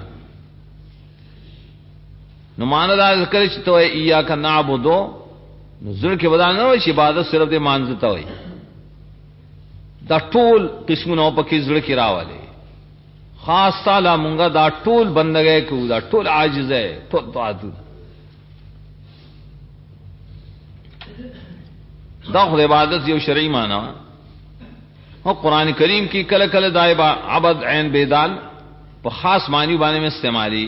نو معنا دا ذکر چې تو ایاک نعبدو نو زړه کې ودا نه وي چې عبادت صرف د مانځته وي دا ټول قسمونه په کې زړه کې راواله خاص تعالی مونږه دا ټول بندګۍ کو دا ټول عاجز ہے ټول طاعت دا خو عبادت یو شرعي معنی او قران کریم کی کله کله دایبا عبد عین بیدال په خاص معنی باندې استعمالي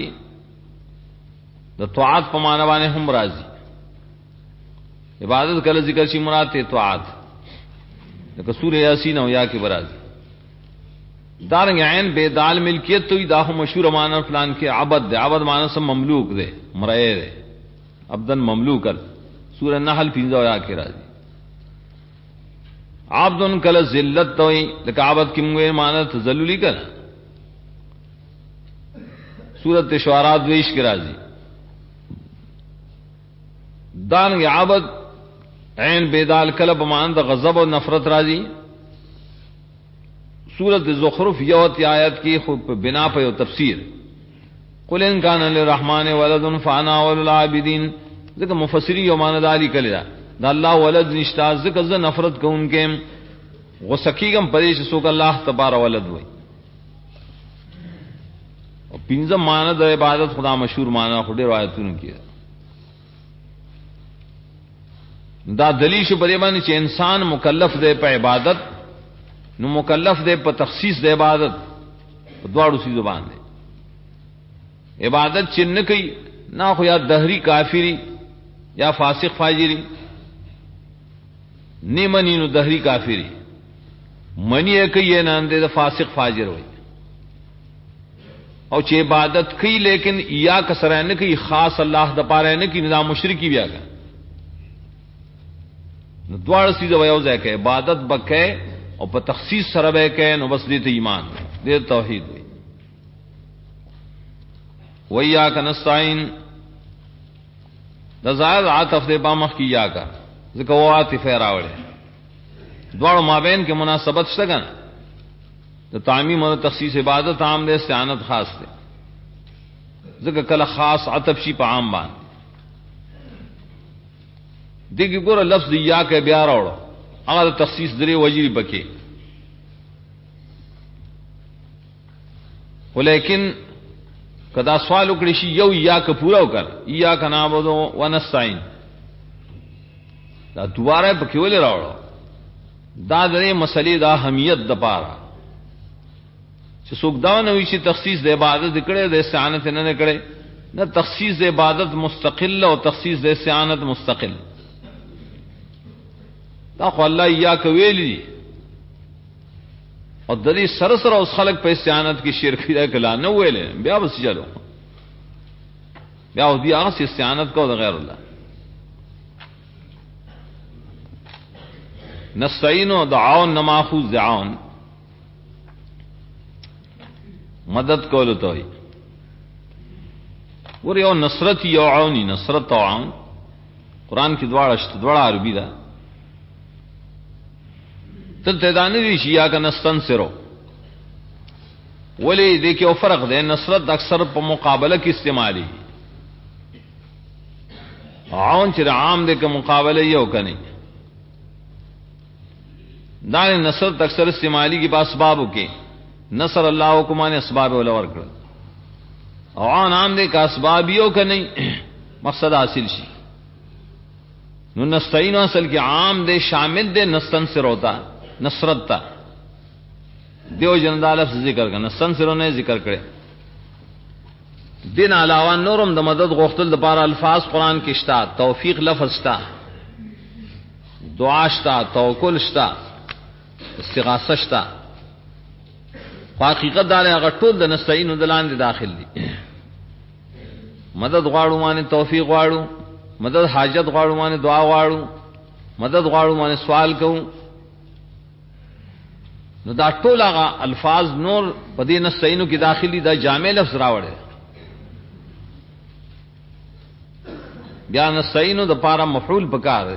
د طاعت په معنی باندې هم راځي عبادت کله ذکر شي مراد ته طاعت لکه سورہ یاسین او یا کې برازي دارنګ عین بیدال ملکیت تو دا هم مشهور معنی فلان کې عبد ده عبد معنی سم مملوک ده مرئ ده عبدن مملوکن سورہ نحل 15 یا کې راځي عبدن کله ذلت توي لکه عبد کې موږ معنی تذللی کړه سورۃ شعراء 22 کې راځي دان عبد عین بیدال کله په معنی د غضب او نفرت راځي سورۃ زخرف یوت آیت کی خود بنا په تفسیر قل ان کان للرحمن ولد فانا وللعابدین ذکر مفسری یو معنی دالی کله دا الله ولد نشتا ذکر ز نفرت کوونکې غسکیګم پدې چې څوک الله تبارک ولد وي. او پنځم معنی د عبادت خدا مشهور معنی خو ډېر روایتونو کې دا دلیل شو پرې باندې چې انسان مکلف دی په عبادت، نو مکلف دی په تخصیص د عبادت په دواړو سي زبان دی. عبادت چې نه کوي نه خو یا دهری کافری یا فاسق فاجری، نه منی نو دهری کافری، منی کوي نه اند فاسق فاجر وي. او چې عبادت کوي لیکن یا کسره نه کوي، خاص الله د پاره نه کوي، نظام مشرکی بیا کوي. نو دواړه سیده یو ځای کې عبادت بکې او په تخصیص سره به کې، نو بس دې ته ایمان دې توحید وي. وَإِيَّاكَ نَسْتَعِينُ د زائد عاطف دې بامخ کی یا کا ځکه و عاطف راوړي دواړو مابین کې مناسبت شته کنه. د تعمیم او تخصیص عبادت عام دې، استعانت خاص دې، ځکه کله خاص عطف شي په عام باندې. دیکھ ګور لفظ یا کې بیا راوړو هغه تخصیص درې وجری بکې. ولیکن کدا سوال وکړي شي یو یا که پورا وکړ، یا کنا بودو ونستعين، دا دواره پکې ولې راوړو؟ دا درې مسلې دا اهمیت د پاره چې څوک دا نه وي چې تخصیص د عبادت کړي د استعانت نه کړي، نه تخصیص د عبادت مستقل او تخصیص د استعانت مستقل. دا خو الله یا کویلی او د دې سره سره اوس خلق په استعانت کې شرک دا کلا نه ویلې، بیا بس چلو بیا او بیا اس استعانت کو د غیر الله. نستعين و دعاون نماخوذ دعاون مدد کولو ته وي. ور یو نصرت یو عونی، نصرت او عون قران کې دواړه شته، دواړه عربي ده. تلته دانه دي چې یا کنه نستنصرو، ولی دې کې او فرق ده. نصرت اکثر په مقابله کې استعمالي، عون چې عام دې کې مقابله یو کني. دا نصرت اکثر استعمالی کی پاس اسبابو کې نصر الله کو معنی اسباب ول ورکړه، او عام عام دې کا اسباب یو کني مقصد حاصل شي. نو نستعين اصل کې عام دې شامل دې نستنصر ہوتا نصرت تا دیو جن دا لفظ ذکر کرنا، نستنصر نے ذکر کرے. دین علاوه نورم د مدد غوښتل د پاره الفاظ قران کې شتا، توفیق لفظ شتا، دعا شتا، توکل شتا، استغاثه شتا. حقیقت دا هغه ټول د نستعين دلان داخل دي. مدد غواړو معنی توفیق غواړو، مدد حاجت غواړو معنی دعا غواړو، مدد غواړو معنی سوال کوو. نو دا ټول هغه الفاظ نور په دې نستعين کې داخلي، دا جامع لفظ راوړي. بیا نستعين د پاره مفعول پکار،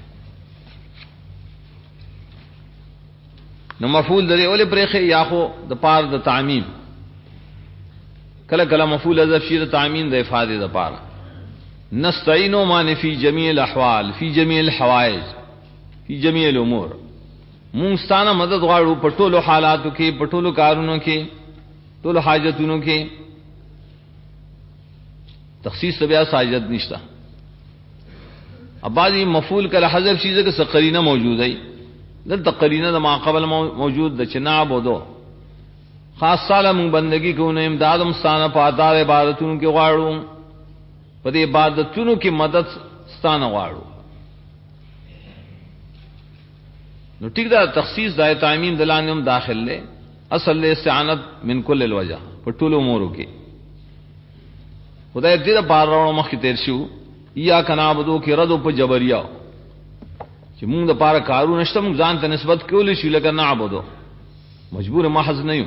نو مفعول درې اول پرېخه یا خو د پاره د تعمیم، کله کله مفعول حذف شي د تعمیم د افاده د پاره. نستعين معنی فی جميع الاحوال، فی جميع الحوائج، فی جميع الامور. مونږ ستانه مدد غواړو په ټولو حالاتو کې، په ټولو کارونو کې، ټولو حاجتونو کې. تخصیص بیا ساجد نشتا. ابادی مفعول کله حذف شي ځکه قرینه موجوده ای، دلته قرینه د ما قبل موجود د چنا بودو خاص سالم بندگی کو نه امداد مستانه پاتار عبادتونو کې غواړو، په دې عبادتونو کې مدد ستانه غواړو. نو ٹھیک دا تخصیص دای تعمیم دلانم داخل لے، اصل لے استعانت من کل الوجہ په ټولو امورو کې. خدای دې بار راو مخ تیر شو یا کنابدو کې رد په جبریا چې موږ د پاره کارو نشته، موږ ځان ته نسبت کول شي لکه نعبدو، مجبور محض نه یو،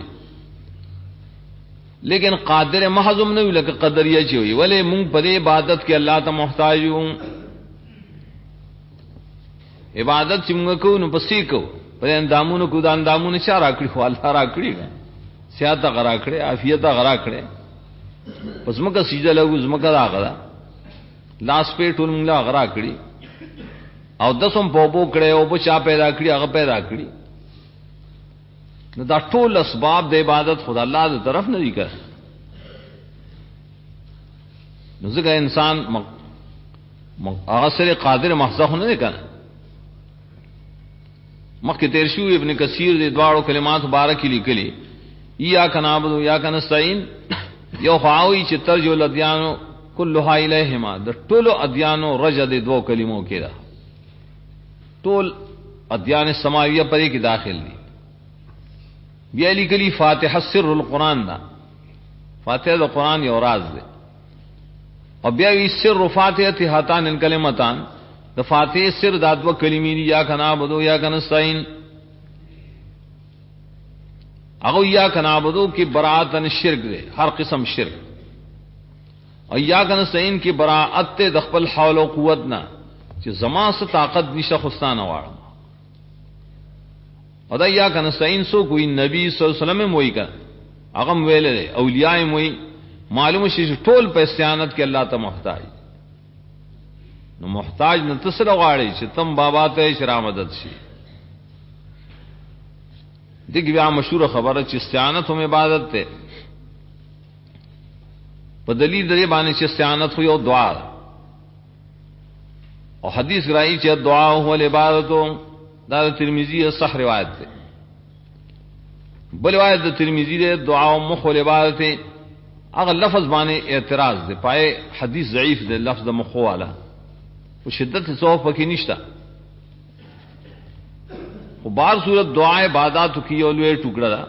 لیکن قادر محض نه یو لکه قدریه چي وي. ولې موږ په دې عبادت کې الله ته محتاج یو. عبادت چې موږ کوو نو پسې کوو، په اندامونو کو د اندامونو چا راکړي خو الله راکړي، سیاته غرا کړي، عافیت غرا کړي. پس موږ سجده لګو زمکه راغلا لاس په ټول موږ غرا کړي، او دسم په بو کړي او په چا پیدا کړي هغه پیدا کړي. نو دا ټول اسباب د عبادت خدا الله دی طرف نه دي کړ. نو ځکه انسان هغه سره قادر محض نه دی کړ. مخکې تیر شو ابن کثیر د دواړو کلمات مبارک لیکلي ایاک نعبد و ایاک نستعین. یو خواوی چې ترجو الادیانو کلها الیهما، د ټولو ادیانو رجع د دوو کلمو کې ده. ټول ادیان سماویہ پرې کې داخل دي. بیا لیکلي فاتحه سر القرآن ده، فاتحه د قرآن یو راز ده. او بیا وی سر فاتحه هاتان الکلمتان، د فاتحه سر د دوه کلمې دي، یا نعبد و یا نستعین. اگو یا نعبدو کی براءتن شرک دے، ہر قسم شرک. اور یا نستعین کی براءت د خپل حول و قوت نہ چې زما سے طاقت نشه خستانه واړم. او دا یا نستعین سو کوئی نبی صلی الله علیه وسلم وای کا هغه ویل اولیاء وای معلوم شي ټول په استعانت کې الله ته محتاج. نو محتاج نه تسره غواړي چې تم بابا ته شرا مدد شي. دیکھ بیا مشہور خبر ہے چې استعانت هم عبادت ته. په دلیل درې باندې چې استعانت خو یو دعا ده. او حدیث راځي چې دعا هو العبادت، دا ترمذی صح روایت ده. بل روایت د ترمذی ده دعا او مخ العبادت، هغه لفظ باندې اعتراض ده، پای حدیث ضعیف ده لفظ مخ والا، او شدت ثواب پکې نشته. وہ بار صورت دعا عبادات کی اولوے ٹکڑا دا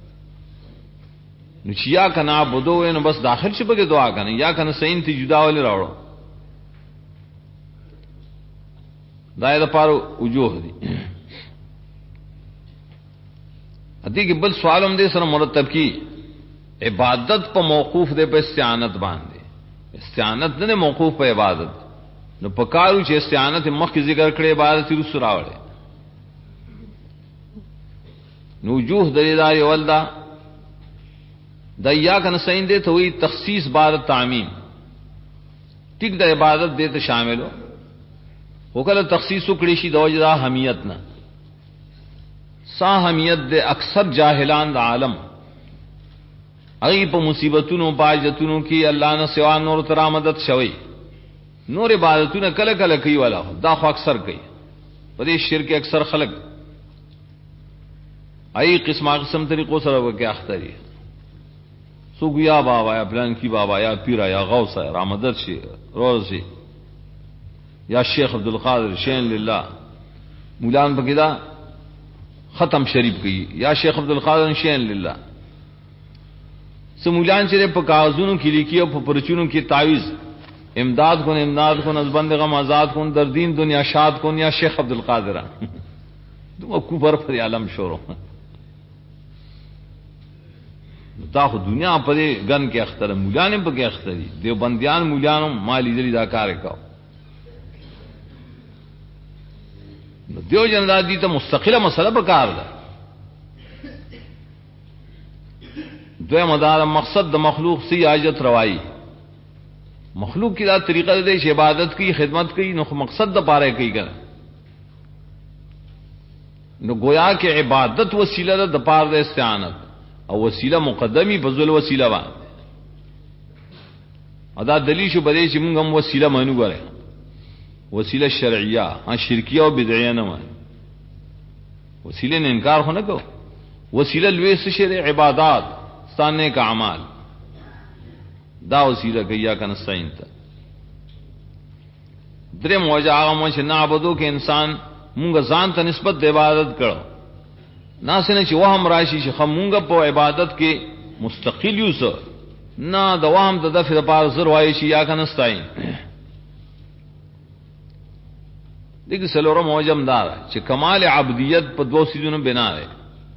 نچیا کنا بدو نو بس داخل شپ کے دعا کنا یا کنا سین تی جدا ولې راوړو. دا د پاره وجوه دي. ادي کې بل سوال هم دې سره مرتب کی عبادت په موقوف دے په استعانت باندې. استعانت نه موقوف په عبادت. نو پکارو چې استعانت مخ کی ذکر کړي عبادت رسو راوړي. نو وجوه دلیدار ولدا دا یا نستعین دے تو وہی تخصیص بعد تعمیم ٹک دا عبادت دے تو شامل ہو کل تخصیص کڑی شی دوجدا حمیت نہ سا حمیت دے اکثر جاہلان دا عالم ائی په مصیبتونو باجتونو کی اللہ نہ سوا نور ترا مدد شوی. نور عبادتونه کله کله کوي والا دا خو اکثر کوي. په دې شرک اکثر خلق ای قسم طریقوں سره وکي اختری سو گیا بابا یا پلان کی بابا یا پیرا یا غوث ہے رامدد شي روز شي یا شیخ عبدالقادر شین للہ مولان بقیدہ ختم شریف کی یا شیخ عبدالقادر شین للہ سو مولان چرے پا کاغذونوں کی لکھی اور پرچونوں کی تعویز امداد کن ازبند غم آزاد کن در دین دنیا شاد کن یا شیخ عبدالقادر دو کفر پر عالم شورو دا خو دنیا پرې گن کې اختر مولانه په کې اختری دیو بندیان مولانو مالی دلی دا کار وکاو. دیو جن دي ته مستقله مسله په کار ده. دوی مدار مقصد د مخلوق سی حاجت روائی. مخلوق کی دا طریقہ دے عبادت کی خدمت کی نو مقصد د پاره کی کړه. نو گویا کہ عبادت وسیلہ د پاره د استعانت او وسیلہ مقدمی بذل وسیلہ با ادا دلیل شو بده چې موږ هم وسیلہ مانو غره وسیلہ شرعیہ ها شرکیہ او بدعیہ نه وای. وسیلہ نه انکار خو نه کو. وسیلہ لوی شرع عبادات ستانه کا اعمال دا وسیلہ کیا کنه ساين ته درې موجه هغه مو چې نعبدو کې انسان مونږ ځان ته نسبت د عبادت کړو ناسنه چې وهم راشي چې خمونګه په عبادت کې مستقل یو سو نه د وهم د دفع لپاره زر وایي چې یا کنه ستاین. دغه سلوره موجم دار چې کمال عبدیت په دوه سيزونو بنا ده.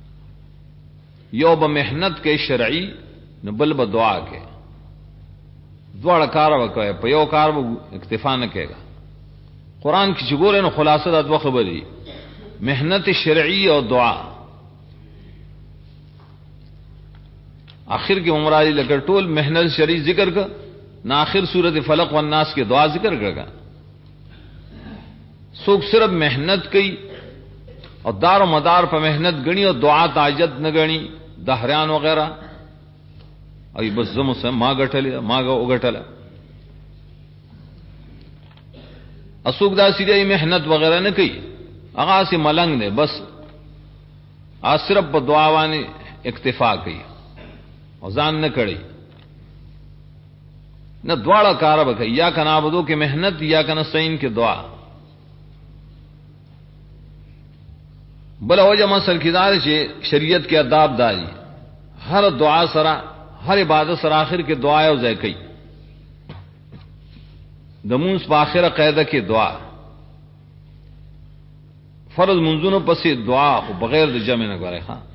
یو به محنت کې شرعي نه بل به دعا کې دواړه کار وکړي. په یو کار به اکتفا نه کېږي. قرآن کی چگور ہے نا خلاصہ دا دو خبری محنت شرعی اور دعا. آخر کے عمرالی لکر ٹول محنت شرعی ذکر کا نہ آخر صورت فلق والناس کے دعا ذکر کر گا. سوک صرف محنت کی اور دار و مدار پر محنت گنی اور دعا تاجت نہ گنی دہریان وغیرہ ای بس زمو سے ما گٹھل ما گٹھل اسوک دا سیدھے محنت وغیرہ نہ کی اغا سے ملنگ نے بس صرف په دعا باندې اکتفا کوي او ځان نه کړي نہ دواړه کار وکړي یا کنا بدو کې محنت یا کنا سین کې دعا بل وجه مسل کیدار چې شریعت کې آداب داري ہر دعا سره ہر عبادت سره آخر کې دعا او ځای کوي دمونس په اخره قاعده کې دعا فرض منځونو پسې دعا خو بغیر د جمع نه غواړي ها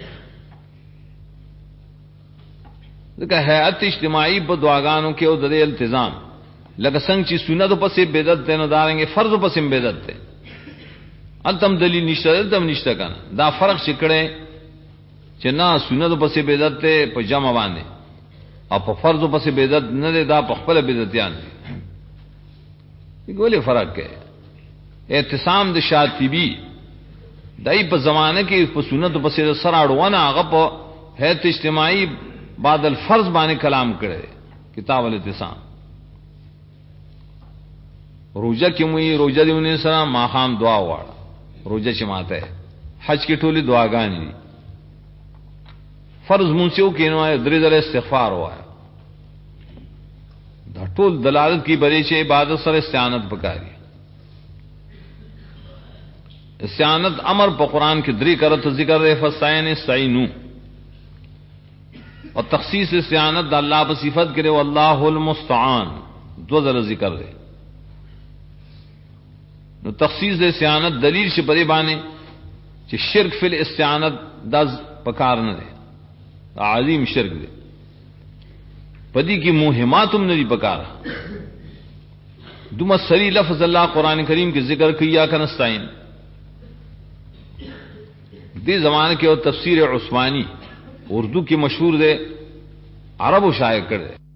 ځکه حیات اجتماعي په دعاګانو کې او د التزام لکه څنګه چې سنت پسې بدعت ته نه دارنګ فرض پسې بدعت ته التم دلیل نشته التم نشته کنه دا فرق شکړې چې نه سنت پسې بدعت ته په جمع باندې او په فرض پسې بدعت نه دا په خپل بدعتيان دي ګولې فرق کې اعتصام د شاطبی دای په زمانه کې په سنت پسې سره اړونه هغه په حیات اجتماعي بعد الفرض باندې کلام کړي کتاب الاعتصام روزه کې موي روزه دیونه سره ماخام دعا واړه روزه چې ماته حج کې ټولي دعاګانې دي فرض مونږیو کې نو درې ځله استغفار وایي دا ټول دلالت کی بری چې عبادت سره استعانت وکړي استعانت امر په قران کې درې کرت ذکر ہے فاستعین استعینوا اور تخصیص استعانت د الله په صفت کرے والله المستعان دو ذرا ذکر ہے نو تخصیص استعانت دلیل شي پرې باندې چې شرک فی الاستعانت د پکار نه دی عظیم شرک دی پدی کی مهماتم نه دی پکار دومره سری لفظ الله قران کریم کې ذکر کیا کنستاین دی زمانے کے اور تفسیر عثمانی اردو کی مشہور دے عرب و شائع کر دے